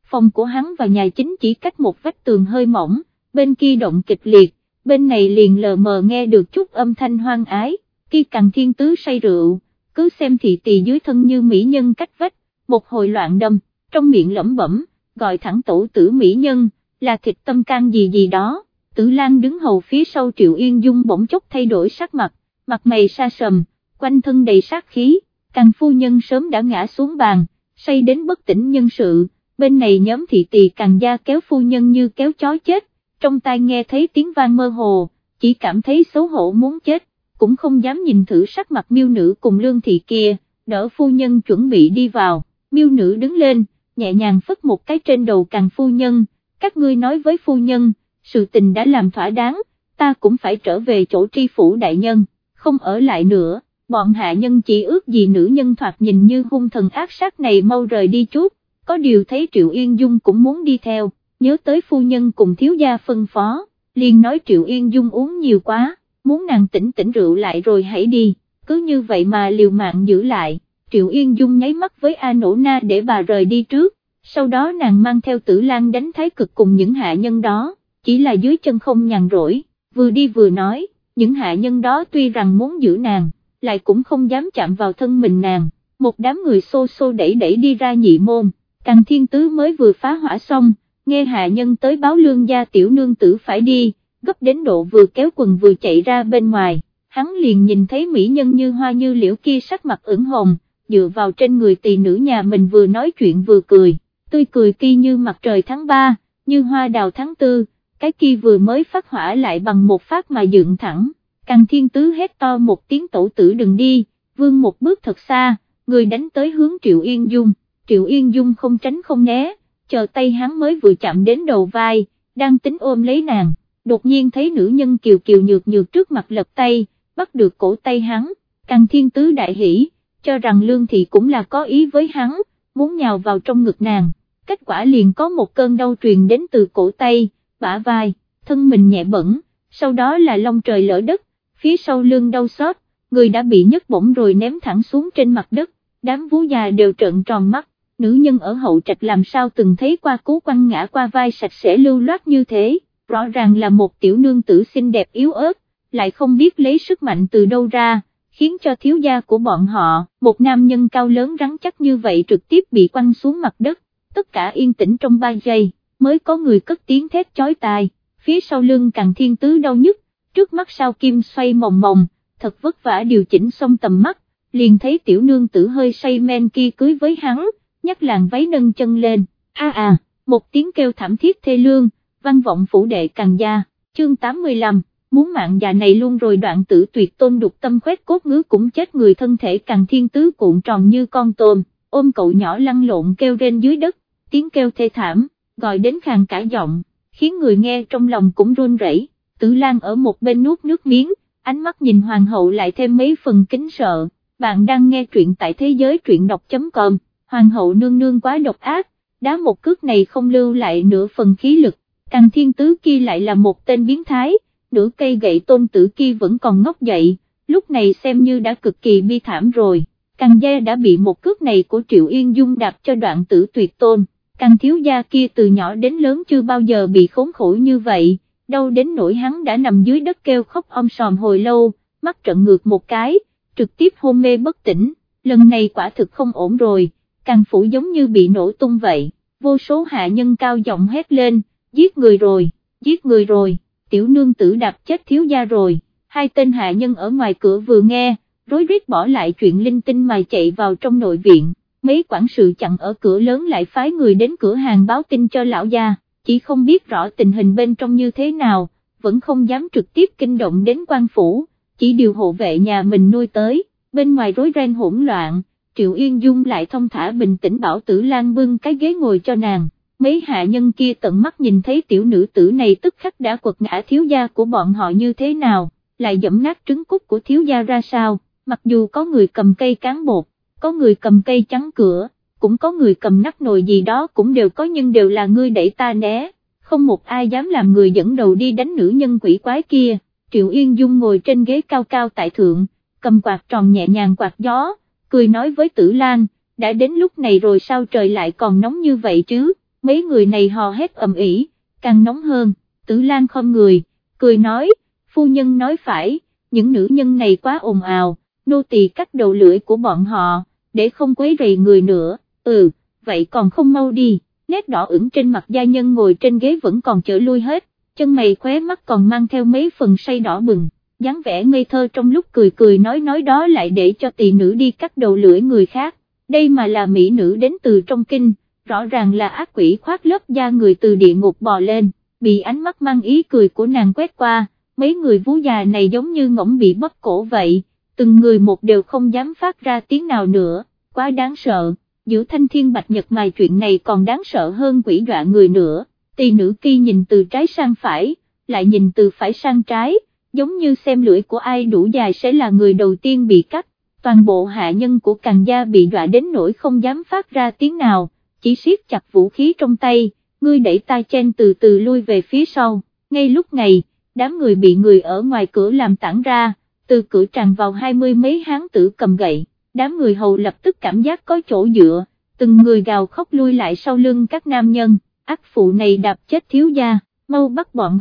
phòng của hắn và nhà chính chỉ cách một vách tường hơi mỏng, bên kia động kịch liệt, bên này liền lờ mờ nghe được chút âm thanh hoang ái, khi Càn Thiên Tứ say rượu, cứ xem thị tỳ dưới thân như mỹ nhân cách vách, một hồi loạn đâm, trong miệng lẩm bẩm, gọi thẳng tổ tử mỹ nhân, là thịt tâm can gì gì đó. Tử Lan đứng hầu phía sau Triệu Yên Dung bỗng chốc thay đổi sắc mặt, mặt mày sa sầm, quanh thân đầy sát khí, Càn phu nhân sớm đã ngã xuống bàn, say đến bất tỉnh nhân sự, bên này nhóm thị tỳ Càn gia kéo phu nhân như kéo chó chết, trong tai nghe thấy tiếng vang mơ hồ, chỉ cảm thấy xấu hổ muốn chết, cũng không dám nhìn thử sắc mặt miêu nữ cùng lương thị kia, đỡ phu nhân chuẩn bị đi vào, miêu nữ đứng lên, nhẹ nhàng phất một cái trên đầu Càn phu nhân, các ngươi nói với phu nhân, sự tình đã làm thỏa đáng, ta cũng phải trở về chỗ tri phủ đại nhân, không ở lại nữa, bọn hạ nhân chỉ ước gì nữ nhân thoạt nhìn như hung thần ác sát này mau rời đi chút, có điều thấy Triệu Yên Dung cũng muốn đi theo, nhớ tới phu nhân cùng thiếu gia phân phó, liền nói Triệu Yên Dung uống nhiều quá, muốn nàng tỉnh tỉnh rượu lại rồi hãy đi, cứ như vậy mà liều mạng giữ lại, Triệu Yên Dung nháy mắt với A Nỗ Na để bà rời đi trước, sau đó nàng mang theo Tử Lan đánh thái cực cùng những hạ nhân đó, chỉ là dưới chân không nhàn rỗi, vừa đi vừa nói, những hạ nhân đó tuy rằng muốn giữ nàng, lại cũng không dám chạm vào thân mình nàng, một đám người xô xô đẩy đẩy đi ra nhị môn, Càn Thiên Tứ mới vừa phá hỏa xong, nghe hạ nhân tới báo lương gia tiểu nương tử phải đi, gấp đến độ vừa kéo quần vừa chạy ra bên ngoài, hắn liền nhìn thấy mỹ nhân như hoa như liễu kia sắc mặt ửng hồng, dựa vào trên người tỳ nữ nhà mình vừa nói chuyện vừa cười, tươi cười kia như mặt trời tháng 3, như hoa đào tháng 4, cái kia vừa mới phát hỏa lại bằng một phát mà dựng thẳng, Càn Thiên Tứ hét to một tiếng tổ tử đừng đi, vươn một bước thật xa, người đánh tới hướng Triệu Yên Dung, Triệu Yên Dung không tránh không né, chờ tay hắn mới vừa chạm đến đầu vai, đang tính ôm lấy nàng, đột nhiên thấy nữ nhân kiều kiều nhược nhược trước mặt lật tay, bắt được cổ tay hắn, Càn Thiên Tứ đại hỉ, cho rằng Lương Thị cũng là có ý với hắn, muốn nhào vào trong ngực nàng, kết quả liền có một cơn đau truyền đến từ cổ tay, bả vai, thân mình nhẹ bẩn, sau đó là long trời lỡ đất, phía sau lưng đau xót, người đã bị nhấc bổng rồi ném thẳng xuống trên mặt đất, đám vú già đều trợn tròn mắt, nữ nhân ở hậu trạch làm sao từng thấy qua cú quăng ngã qua vai sạch sẽ lưu loát như thế, rõ ràng là một tiểu nương tử xinh đẹp yếu ớt, lại không biết lấy sức mạnh từ đâu ra, khiến cho thiếu gia của bọn họ, một nam nhân cao lớn rắn chắc như vậy trực tiếp bị quăng xuống mặt đất, tất cả yên tĩnh trong 3 giây, mới có người cất tiếng thét chói tai, phía sau lưng Càn Thiên Tứ đau nhức, trước mắt sao kim xoay mòng mòng, thật vất vả điều chỉnh xong tầm mắt, liền thấy tiểu nương tử hơi say men kia cưới với hắn, nhấc làn váy nâng chân lên, một tiếng kêu thảm thiết thê lương, vang vọng phủ đệ Càn gia, chương 85, muốn mạng già này luôn rồi Đoạn Tử Tuyệt Tôn đục tâm khoét cốt ngứa cũng chết người, thân thể Càn Thiên Tứ cuộn tròn như con tôm, ôm cậu nhỏ lăn lộn kêu rên dưới đất, tiếng kêu thê thảm, gọi đến khàn cả giọng, khiến người nghe trong lòng cũng run rẩy. Tử Lan ở một bên nuốt nước miếng, ánh mắt nhìn hoàng hậu lại thêm mấy phần kính sợ, bạn đang nghe truyện tại thế giới truyện đọc.com, hoàng hậu nương nương quá độc ác, đá một cước này không lưu lại nửa phần khí lực, Càn Thiên Tứ kia lại là một tên biến thái, nửa cây gậy Tôn tử kia vẫn còn ngóc dậy, lúc này xem như đã cực kỳ bi thảm rồi, Càn gia đã bị một cước này của Triệu Yên Dung đạp cho Đoạn Tử Tuyệt Tôn, Càn thiếu gia kia từ nhỏ đến lớn chưa bao giờ bị khốn khổ như vậy, đau đến nỗi hắn đã nằm dưới đất kêu khóc om sòm hồi lâu, mắt trợn ngược một cái, trực tiếp hôn mê bất tỉnh, lần này quả thực không ổn rồi, Càn phủ giống như bị nổ tung vậy, vô số hạ nhân cao giọng hét lên, giết người rồi, tiểu nương tử đạp chết thiếu gia rồi, hai tên hạ nhân ở ngoài cửa vừa nghe, rối rít bỏ lại chuyện linh tinh mà chạy vào trong nội viện, mấy quản sự chặn ở cửa lớn lại phái người đến cửa hàng báo tin cho lão gia, chỉ không biết rõ tình hình bên trong như thế nào, vẫn không dám trực tiếp kinh động đến quan phủ, chỉ điều hộ vệ nhà mình nuôi tới, bên ngoài rối ren hỗn loạn, Triệu Yên Dung lại thông thả bình tĩnh bảo Tử Lan bưng cái ghế ngồi cho nàng, mấy hạ nhân kia tận mắt nhìn thấy tiểu nữ tử này tức khắc đã quật ngã thiếu gia của bọn họ như thế nào, lại giẫm nát trứng cút của thiếu gia ra sao, mặc dù có người cầm cây cán bột, có người cầm cây chắn cửa, cũng có người cầm nắp nồi gì đó cũng đều có nhưng đều là ngươi đẩy ta né, không một ai dám làm người dẫn đầu đi đánh nữ nhân quỷ quái kia. Triệu Yên Dung ngồi trên ghế cao cao tại thượng, cầm quạt tròn nhẹ nhàng quạt gió, cười nói với Tử Lan, đã đến lúc này rồi sao trời lại còn nóng như vậy chứ, mấy người này hò hét ầm ĩ, càng nóng hơn. Tử Lan khom người, cười nói, phu nhân nói phải, những nữ nhân này quá ồn ào, nô tỳ cắt đầu lưỡi của bọn họ, để không quấy rầy người nữa. Vậy còn không mau đi. Nét đỏ ửng trên mặt gia nhân ngồi trên ghế vẫn còn chở lui hết, chân mày khóe mắt còn mang theo mấy phần say đỏ bừng, dáng vẻ ngây thơ trong lúc cười cười nói đó lại để cho tỳ nữ đi cắt đầu lưỡi người khác, đây mà là mỹ nữ đến từ trong kinh, rõ ràng là ác quỷ khoác lớp da người từ địa ngục bò lên, bị ánh mắt mang ý cười của nàng quét qua, mấy người vú già này giống như ngỗng bị bóp cổ vậy, từng người một đều không dám phát ra tiếng nào nữa, quá đáng sợ. Giữa thanh thiên bạch nhật mà chuyện này còn đáng sợ hơn quỷ dọa người nữa, tỳ nữ kia nhìn từ trái sang phải, lại nhìn từ phải sang trái, giống như xem lưỡi của ai đủ dài sẽ là người đầu tiên bị cắt, toàn bộ hạ nhân của Càn gia bị dọa đến nỗi không dám phát ra tiếng nào, chỉ siết chặt vũ khí trong tay, ngươi đẩy tai chen từ từ lui về phía sau, ngay lúc này, đám người bị người ở ngoài cửa làm tản ra, từ cửa tràn vào 20 mấy hán tử cầm gậy. Đám người hầu lập tức cảm giác có chỗ dựa, từng người gào khóc lui lại sau lưng các nam nhân, ác phụ này đạp chết thiếu gia, mau bắt bọn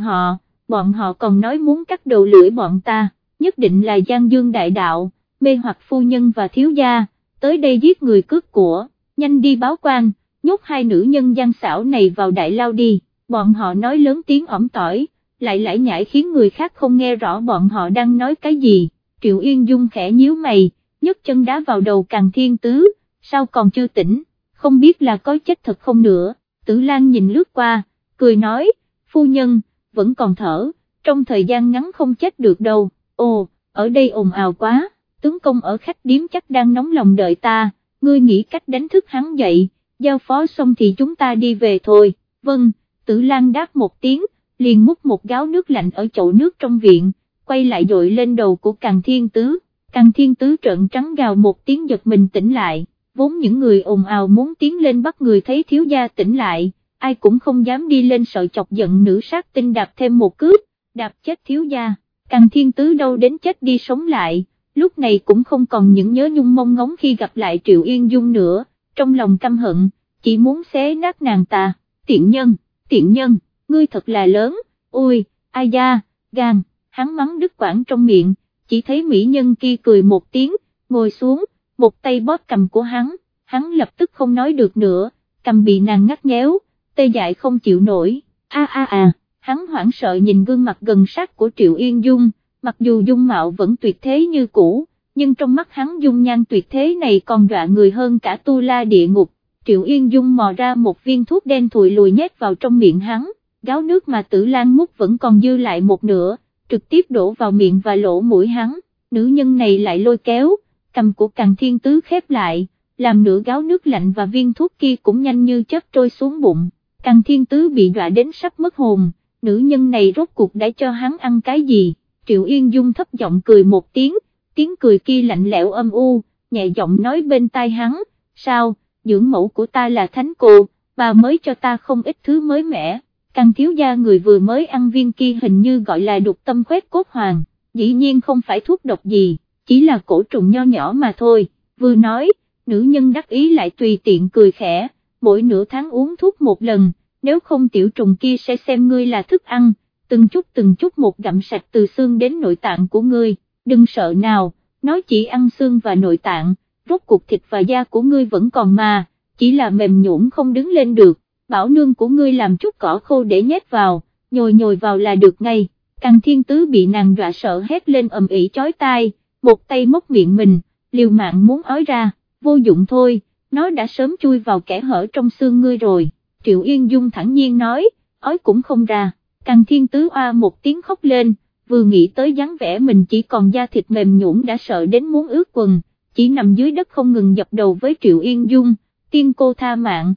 họ còn nói muốn cắt đầu lưỡi bọn ta, nhất định là Giang Dương đại đạo, mê hoặc phu nhân và thiếu gia, tới đây giết người cướp của, nhanh đi báo quan, nhốt hai nữ nhân gian xảo này vào đại lao đi, bọn họ nói lớn tiếng ỏm tỏi, lại lải nhải khiến người khác không nghe rõ bọn họ đang nói cái gì, Triệu Yên Dung khẽ nhíu mày, nhấc chân đá vào đầu Càn Thiên Tứ, sao còn chưa tỉnh, không biết là có chết thật không nữa, Tử Lan nhìn lướt qua, cười nói, phu nhân, vẫn còn thở, trong thời gian ngắn không chết được đâu, ồ, ở đây ồn ào quá, tướng công ở khách điếm chắc đang nóng lòng đợi ta, ngươi nghĩ cách đánh thức hắn dậy, giao phó xong thì chúng ta đi về thôi, vâng, Tử Lan đáp một tiếng, liền múc một gáo nước lạnh ở chậu nước trong viện, quay lại dội lên đầu của Càn Thiên Tứ. Càn Thiên Tứ trợn trắng gào một tiếng giật mình tỉnh lại, vốn những người ồn ào muốn tiến lên bắt người thấy thiếu gia tỉnh lại, ai cũng không dám đi lên sợ chọc giận nữ sát tinh đạp thêm một cước, đạp chết thiếu gia, Càn Thiên Tứ đâu đến chết đi sống lại, lúc này cũng không còn những nhớ nhung mong ngóng khi gặp lại Triệu Yên Dung nữa, trong lòng căm hận, chỉ muốn xé nát nàng ta, tiện nhân, ngươi thật là lớn, ôi, ai da, gan, hắn mắng đứt quãng trong miệng. Chỉ thấy mỹ nhân kia cười một tiếng, ngồi xuống, một tay bóp cầm của hắn lập tức không nói được nữa, cầm bị nàng ngắt nhéo, tê dại không chịu nổi, hắn hoảng sợ nhìn gương mặt gần sát của Triệu Yên Dung, mặc dù dung mạo vẫn tuyệt thế như cũ, nhưng trong mắt hắn dung nhan tuyệt thế này còn dọa người hơn cả tu la địa ngục, Triệu Yên Dung mò ra một viên thuốc đen thùi lùi nhét vào trong miệng hắn, gáo nước mà Tử Lan múc vẫn còn dư lại một nửa, trực tiếp đổ vào miệng và lỗ mũi hắn, nữ nhân này lại lôi kéo, cầm của Càn Thiên Tứ khép lại, làm nửa gáo nước lạnh và viên thuốc kia cũng nhanh như chớp trôi xuống bụng, Càn Thiên Tứ bị dọa đến sắp mất hồn, nữ nhân này rốt cuộc đã cho hắn ăn cái gì, Triệu Yên Dung thấp giọng cười một tiếng cười kia lạnh lẽo âm u, nhẹ giọng nói bên tai hắn, sao, dưỡng mẫu của ta là thánh cô, bà mới cho ta không ít thứ mới mẻ. Càn thiếu gia người vừa mới ăn viên kia hình như gọi là đục tâm khoét cốt hoàng, dĩ nhiên không phải thuốc độc gì, chỉ là cổ trùng nho nhỏ mà thôi, vừa nói, nữ nhân đắc ý lại tùy tiện cười khẽ, mỗi nửa tháng uống thuốc một lần, nếu không tiểu trùng kia sẽ xem ngươi là thức ăn, từng chút một gặm sạch từ xương đến nội tạng của ngươi, đừng sợ nào, nó chỉ ăn xương và nội tạng, rốt cuộc thịt và da của ngươi vẫn còn mà, chỉ là mềm nhũn không đứng lên được. Bảo nương của ngươi làm chút cỏ khô để nhét vào, nhồi vào là được ngay, Càn Thiên Tứ bị nàng dọa sợ hét lên ầm ĩ chói tai, một tay móc miệng mình, liều mạng muốn ói ra, vô dụng thôi, nó đã sớm chui vào kẽ hở trong xương ngươi rồi, Triệu Yên Dung thẳng nhiên nói, ói cũng không ra, Càn Thiên Tứ oa một tiếng khóc lên, vừa nghĩ tới dáng vẻ mình chỉ còn da thịt mềm nhũn đã sợ đến muốn ướt quần, chỉ nằm dưới đất không ngừng dập đầu với Triệu Yên Dung, tiên cô tha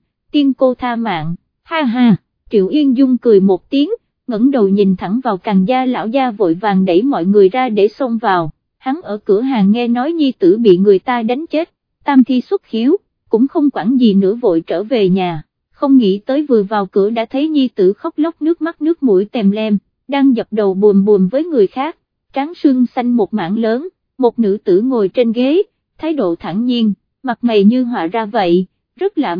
mạng, ha ha, Triệu Yên Dung cười một tiếng, ngẩng đầu nhìn thẳng vào Càn gia lão gia vội vàng đẩy mọi người ra để xông vào, hắn ở cửa hàng nghe nói nhi tử bị người ta đánh chết, tam thi xuất hiếu, cũng không quản gì nữa vội trở về nhà, không nghĩ tới vừa vào cửa đã thấy nhi tử khóc lóc nước mắt nước mũi tèm lem, đang dập đầu buồm với người khác, trán sưng xanh một mảng lớn, một nữ tử ngồi trên ghế, thái độ thản nhiên, mặt mày như họa ra vậy, rất lạ mặt,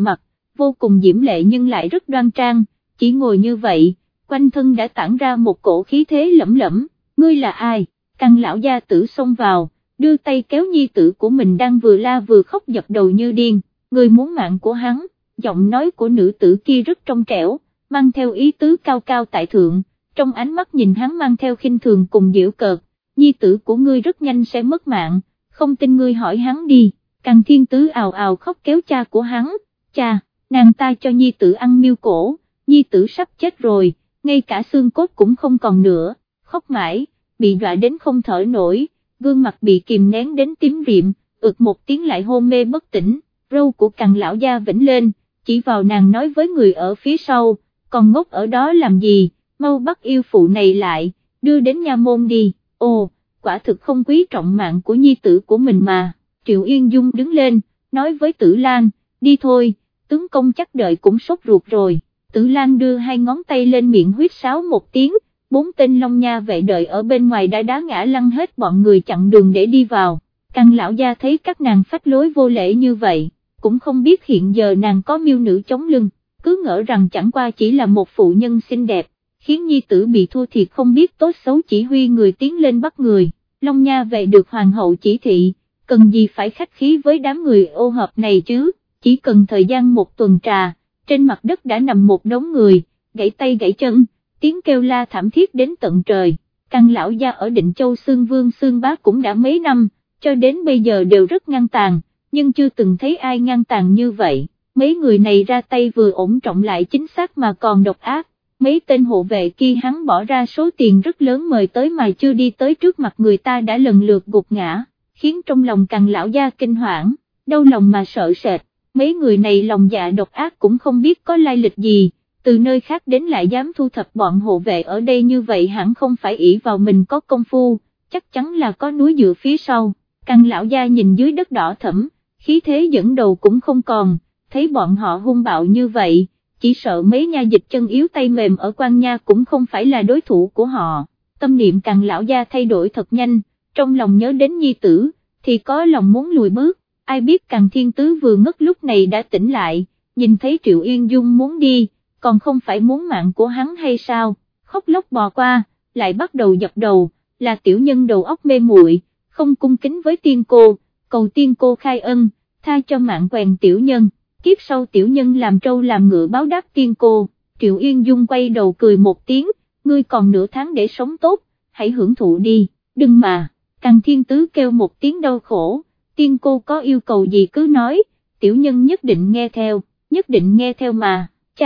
vô cùng diễm lệ nhưng lại rất đoan trang, chỉ ngồi như vậy, quanh thân đã tản ra một cổ khí thế lẫm lẫm. Ngươi là ai? Căn lão gia tử xông vào, đưa tay kéo nhi tử của mình đang vừa la vừa khóc giật đầu như điên. Người muốn mạng của hắn. Giọng nói của nữ tử kia rất trong trẻo, mang theo ý tứ cao cao tại thượng, trong ánh mắt nhìn hắn mang theo khinh thường cùng giễu cợt. Nhi tử của ngươi rất nhanh sẽ mất mạng, không tin ngươi hỏi hắn đi. Càng Thiên Tứ ào ào khóc kéo cha của hắn. Cha, nàng ta cho nhi tử ăn miêu cổ, nhi tử sắp chết rồi, ngay cả xương cốt cũng không còn nữa, khóc mãi, bị dọa đến không thở nổi, gương mặt bị kìm nén đến tím riệm, một tiếng lại hôn mê bất tỉnh. Râu của Càng lão gia vĩnh lên, chỉ vào nàng nói với người ở phía sau, còn ngốc ở đó làm gì, mau bắt yêu phụ này lại, đưa đến nha môn đi. Ồ, quả thực không quý trọng mạng của nhi tử của mình mà. Triệu Yên Dung đứng lên, nói với Tử Lan, đi thôi, tướng công chắc đợi cũng sốt ruột rồi. Tử Lan đưa hai ngón tay lên miệng huýt sáo một tiếng, 4 tên Long Nha vệ đợi ở bên ngoài đã đá ngã lăn hết bọn người chặn đường để đi vào. Càng lão gia thấy các nàng phách lối vô lễ như vậy, cũng không biết hiện giờ nàng có miêu nữ chống lưng, cứ ngỡ rằng chẳng qua chỉ là một phụ nhân xinh đẹp, khiến nhi tử bị thua thiệt không biết tốt xấu chỉ huy người tiến lên bắt người. Long Nha vệ được hoàng hậu chỉ thị, cần gì phải khách khí với đám người ô hợp này chứ, chỉ cần thời gian một tuần trà, trên mặt đất đã nằm một đống người, gãy tay gãy chân, tiếng kêu la thảm thiết đến tận trời. Căn lão gia ở Định Châu Xương Vương Xương Bá cũng đã mấy năm, cho đến bây giờ đều rất ngang tàn, nhưng chưa từng thấy ai ngang tàn như vậy. Mấy người này ra tay vừa ổn trọng lại chính xác mà còn độc ác. Mấy tên hộ vệ kia hắn bỏ ra số tiền rất lớn mời tới mà chưa đi tới trước mặt người ta đã lần lượt gục ngã, khiến trong lòng Càng lão gia kinh hoảng, đau lòng mà sợ sệt. Mấy người này lòng dạ độc ác cũng không biết có lai lịch gì, từ nơi khác đến lại dám thu thập bọn hộ vệ ở đây như vậy hẳn không phải ỷ vào mình có công phu, chắc chắn là có núi dựa phía sau. Càng lão gia nhìn dưới đất đỏ thẫm, khí thế dẫn đầu cũng không còn, thấy bọn họ hung bạo như vậy, chỉ sợ mấy nha dịch chân yếu tay mềm ở Quan Nha cũng không phải là đối thủ của họ. Tâm niệm Càng lão gia thay đổi thật nhanh, trong lòng nhớ đến nhi tử, thì có lòng muốn lùi bước, ai biết Càng Thiên Tứ vừa ngất lúc này đã tỉnh lại, nhìn thấy Triệu Yên Dung muốn đi, còn không phải muốn mạng của hắn hay sao, khóc lóc bò qua, lại bắt đầu dập đầu, là tiểu nhân đầu óc mê muội, không cung kính với tiên cô, cầu tiên cô khai ân, tha cho mạng quèn tiểu nhân, kiếp sau tiểu nhân làm trâu làm ngựa báo đáp tiên cô. Triệu Yên Dung quay đầu cười một tiếng, ngươi còn nửa tháng để sống tốt, hãy hưởng thụ đi, đừng mà. Càng Thiên Tứ kêu một tiếng đau khổ, tiên cô có yêu cầu gì cứ nói, tiểu nhân nhất định nghe theo, nhất định nghe theo mà.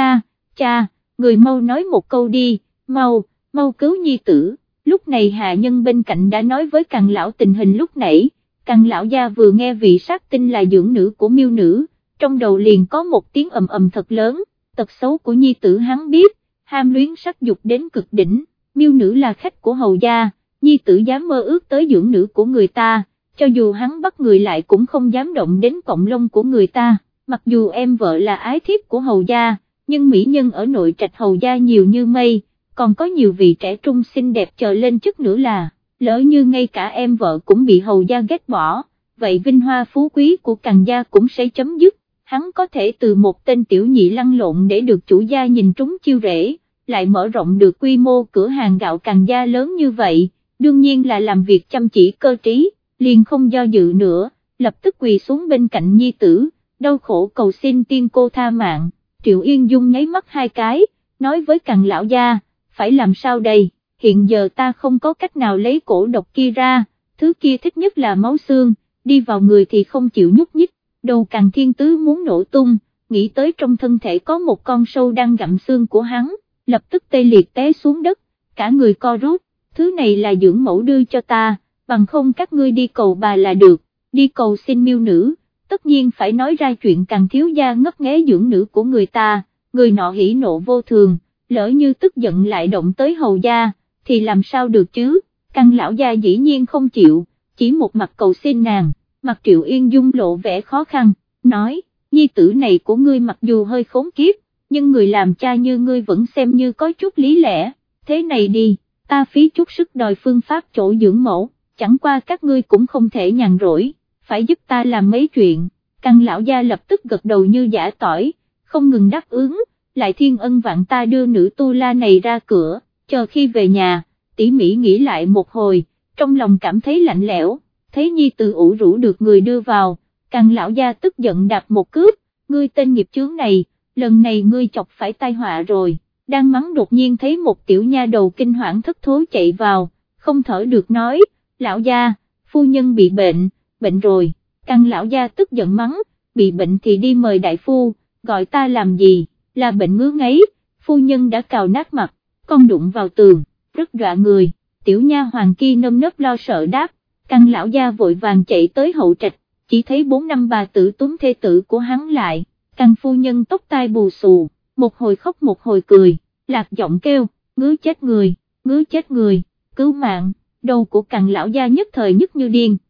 Cha, người mau nói một câu đi, mau cứu nhi tử. Lúc này hạ nhân bên cạnh đã nói với Càng lão tình hình lúc nãy. Càng lão gia vừa nghe vị sát tinh là dưỡng nữ của miêu nữ, trong đầu liền có một tiếng ầm ầm thật lớn. Tật xấu của nhi tử hắn biết, ham luyến sắc dục đến cực đỉnh, miêu nữ là khách của hầu gia, nhi tử dám mơ ước tới dưỡng nữ của người ta, cho dù hắn bắt người lại cũng không dám động đến cọng lông của người ta. Mặc dù em vợ là ái thiếp của hầu gia, nhưng mỹ nhân ở nội trạch hầu gia nhiều như mây, còn có nhiều vị trẻ trung xinh đẹp chờ lên chức nữa là, lỡ như ngay cả em vợ cũng bị hầu gia ghét bỏ, vậy vinh hoa phú quý của Càng gia cũng sẽ chấm dứt. Hắn có thể từ một tên tiểu nhị lăn lộn để được chủ gia nhìn trúng chiêu rễ, lại mở rộng được quy mô cửa hàng gạo Càng gia lớn như vậy, đương nhiên là làm việc chăm chỉ cơ trí, liền không do dự nữa, lập tức quỳ xuống bên cạnh nhi tử, đau khổ cầu xin tiên cô tha mạng. Triệu Yên Dung nháy mắt hai cái, nói với Càng lão gia, phải làm sao đây, hiện giờ ta không có cách nào lấy cổ độc kia ra, thứ kia thích nhất là máu xương, đi vào người thì không chịu nhúc nhích. Đầu Càng Thiên Tứ muốn nổ tung, nghĩ tới trong thân thể có một con sâu đang gặm xương của hắn, lập tức tê liệt té xuống đất, cả người co rút, thứ này là dưỡng mẫu đưa cho ta, bằng không các ngươi đi cầu bà là được, đi cầu xin miêu nữ, tất nhiên phải nói ra chuyện Càng thiếu gia ngấp nghé dưỡng nữ của người ta, người nọ hỉ nộ vô thường, lỡ như tức giận lại động tới hầu gia, thì làm sao được chứ. Càng lão gia dĩ nhiên không chịu, chỉ một mặt cầu xin nàng. Mặt Triệu Yên Dung lộ vẻ khó khăn, nói, nhi tử này của ngươi mặc dù hơi khốn kiếp, nhưng người làm cha như ngươi vẫn xem như có chút lý lẽ, thế này đi, ta phí chút sức đòi phương pháp chỗ dưỡng mẫu, chẳng qua các ngươi cũng không thể nhàn rỗi, phải giúp ta làm mấy chuyện. Càng lão gia lập tức gật đầu như giã tỏi, không ngừng đáp ứng, lại thiên ân vạn ta đưa nữ tu la này ra cửa, chờ khi về nhà, tỉ mỉ nghĩ lại một hồi, trong lòng cảm thấy lạnh lẽo, thấy nhi tử ủ rũ được người đưa vào, Càng lão gia tức giận đạp một cước, ngươi tên nghiệp chướng này, lần này ngươi chọc phải tai họa rồi, đang mắng đột nhiên thấy một tiểu nha đầu kinh hoảng thất thố chạy vào, không thở được nói, lão gia, phu nhân bị bệnh, bệnh rồi, Càng lão gia tức giận mắng, bị bệnh thì đi mời đại phu, gọi ta làm gì, là bệnh ngứa ngáy, phu nhân đã cào nát mặt, con đụng vào tường, rất dọa người, tiểu nha hoàng kia nơm nớp lo sợ đáp, Càng lão gia vội vàng chạy tới hậu trạch, chỉ thấy 4 năm bà tử túm thê tử của hắn lại, Càng phu nhân tóc tai bù xù, một hồi khóc một hồi cười, lạc giọng kêu, ngứa chết người, cứu mạng, đầu của Càng lão gia nhất thời nhức như điên,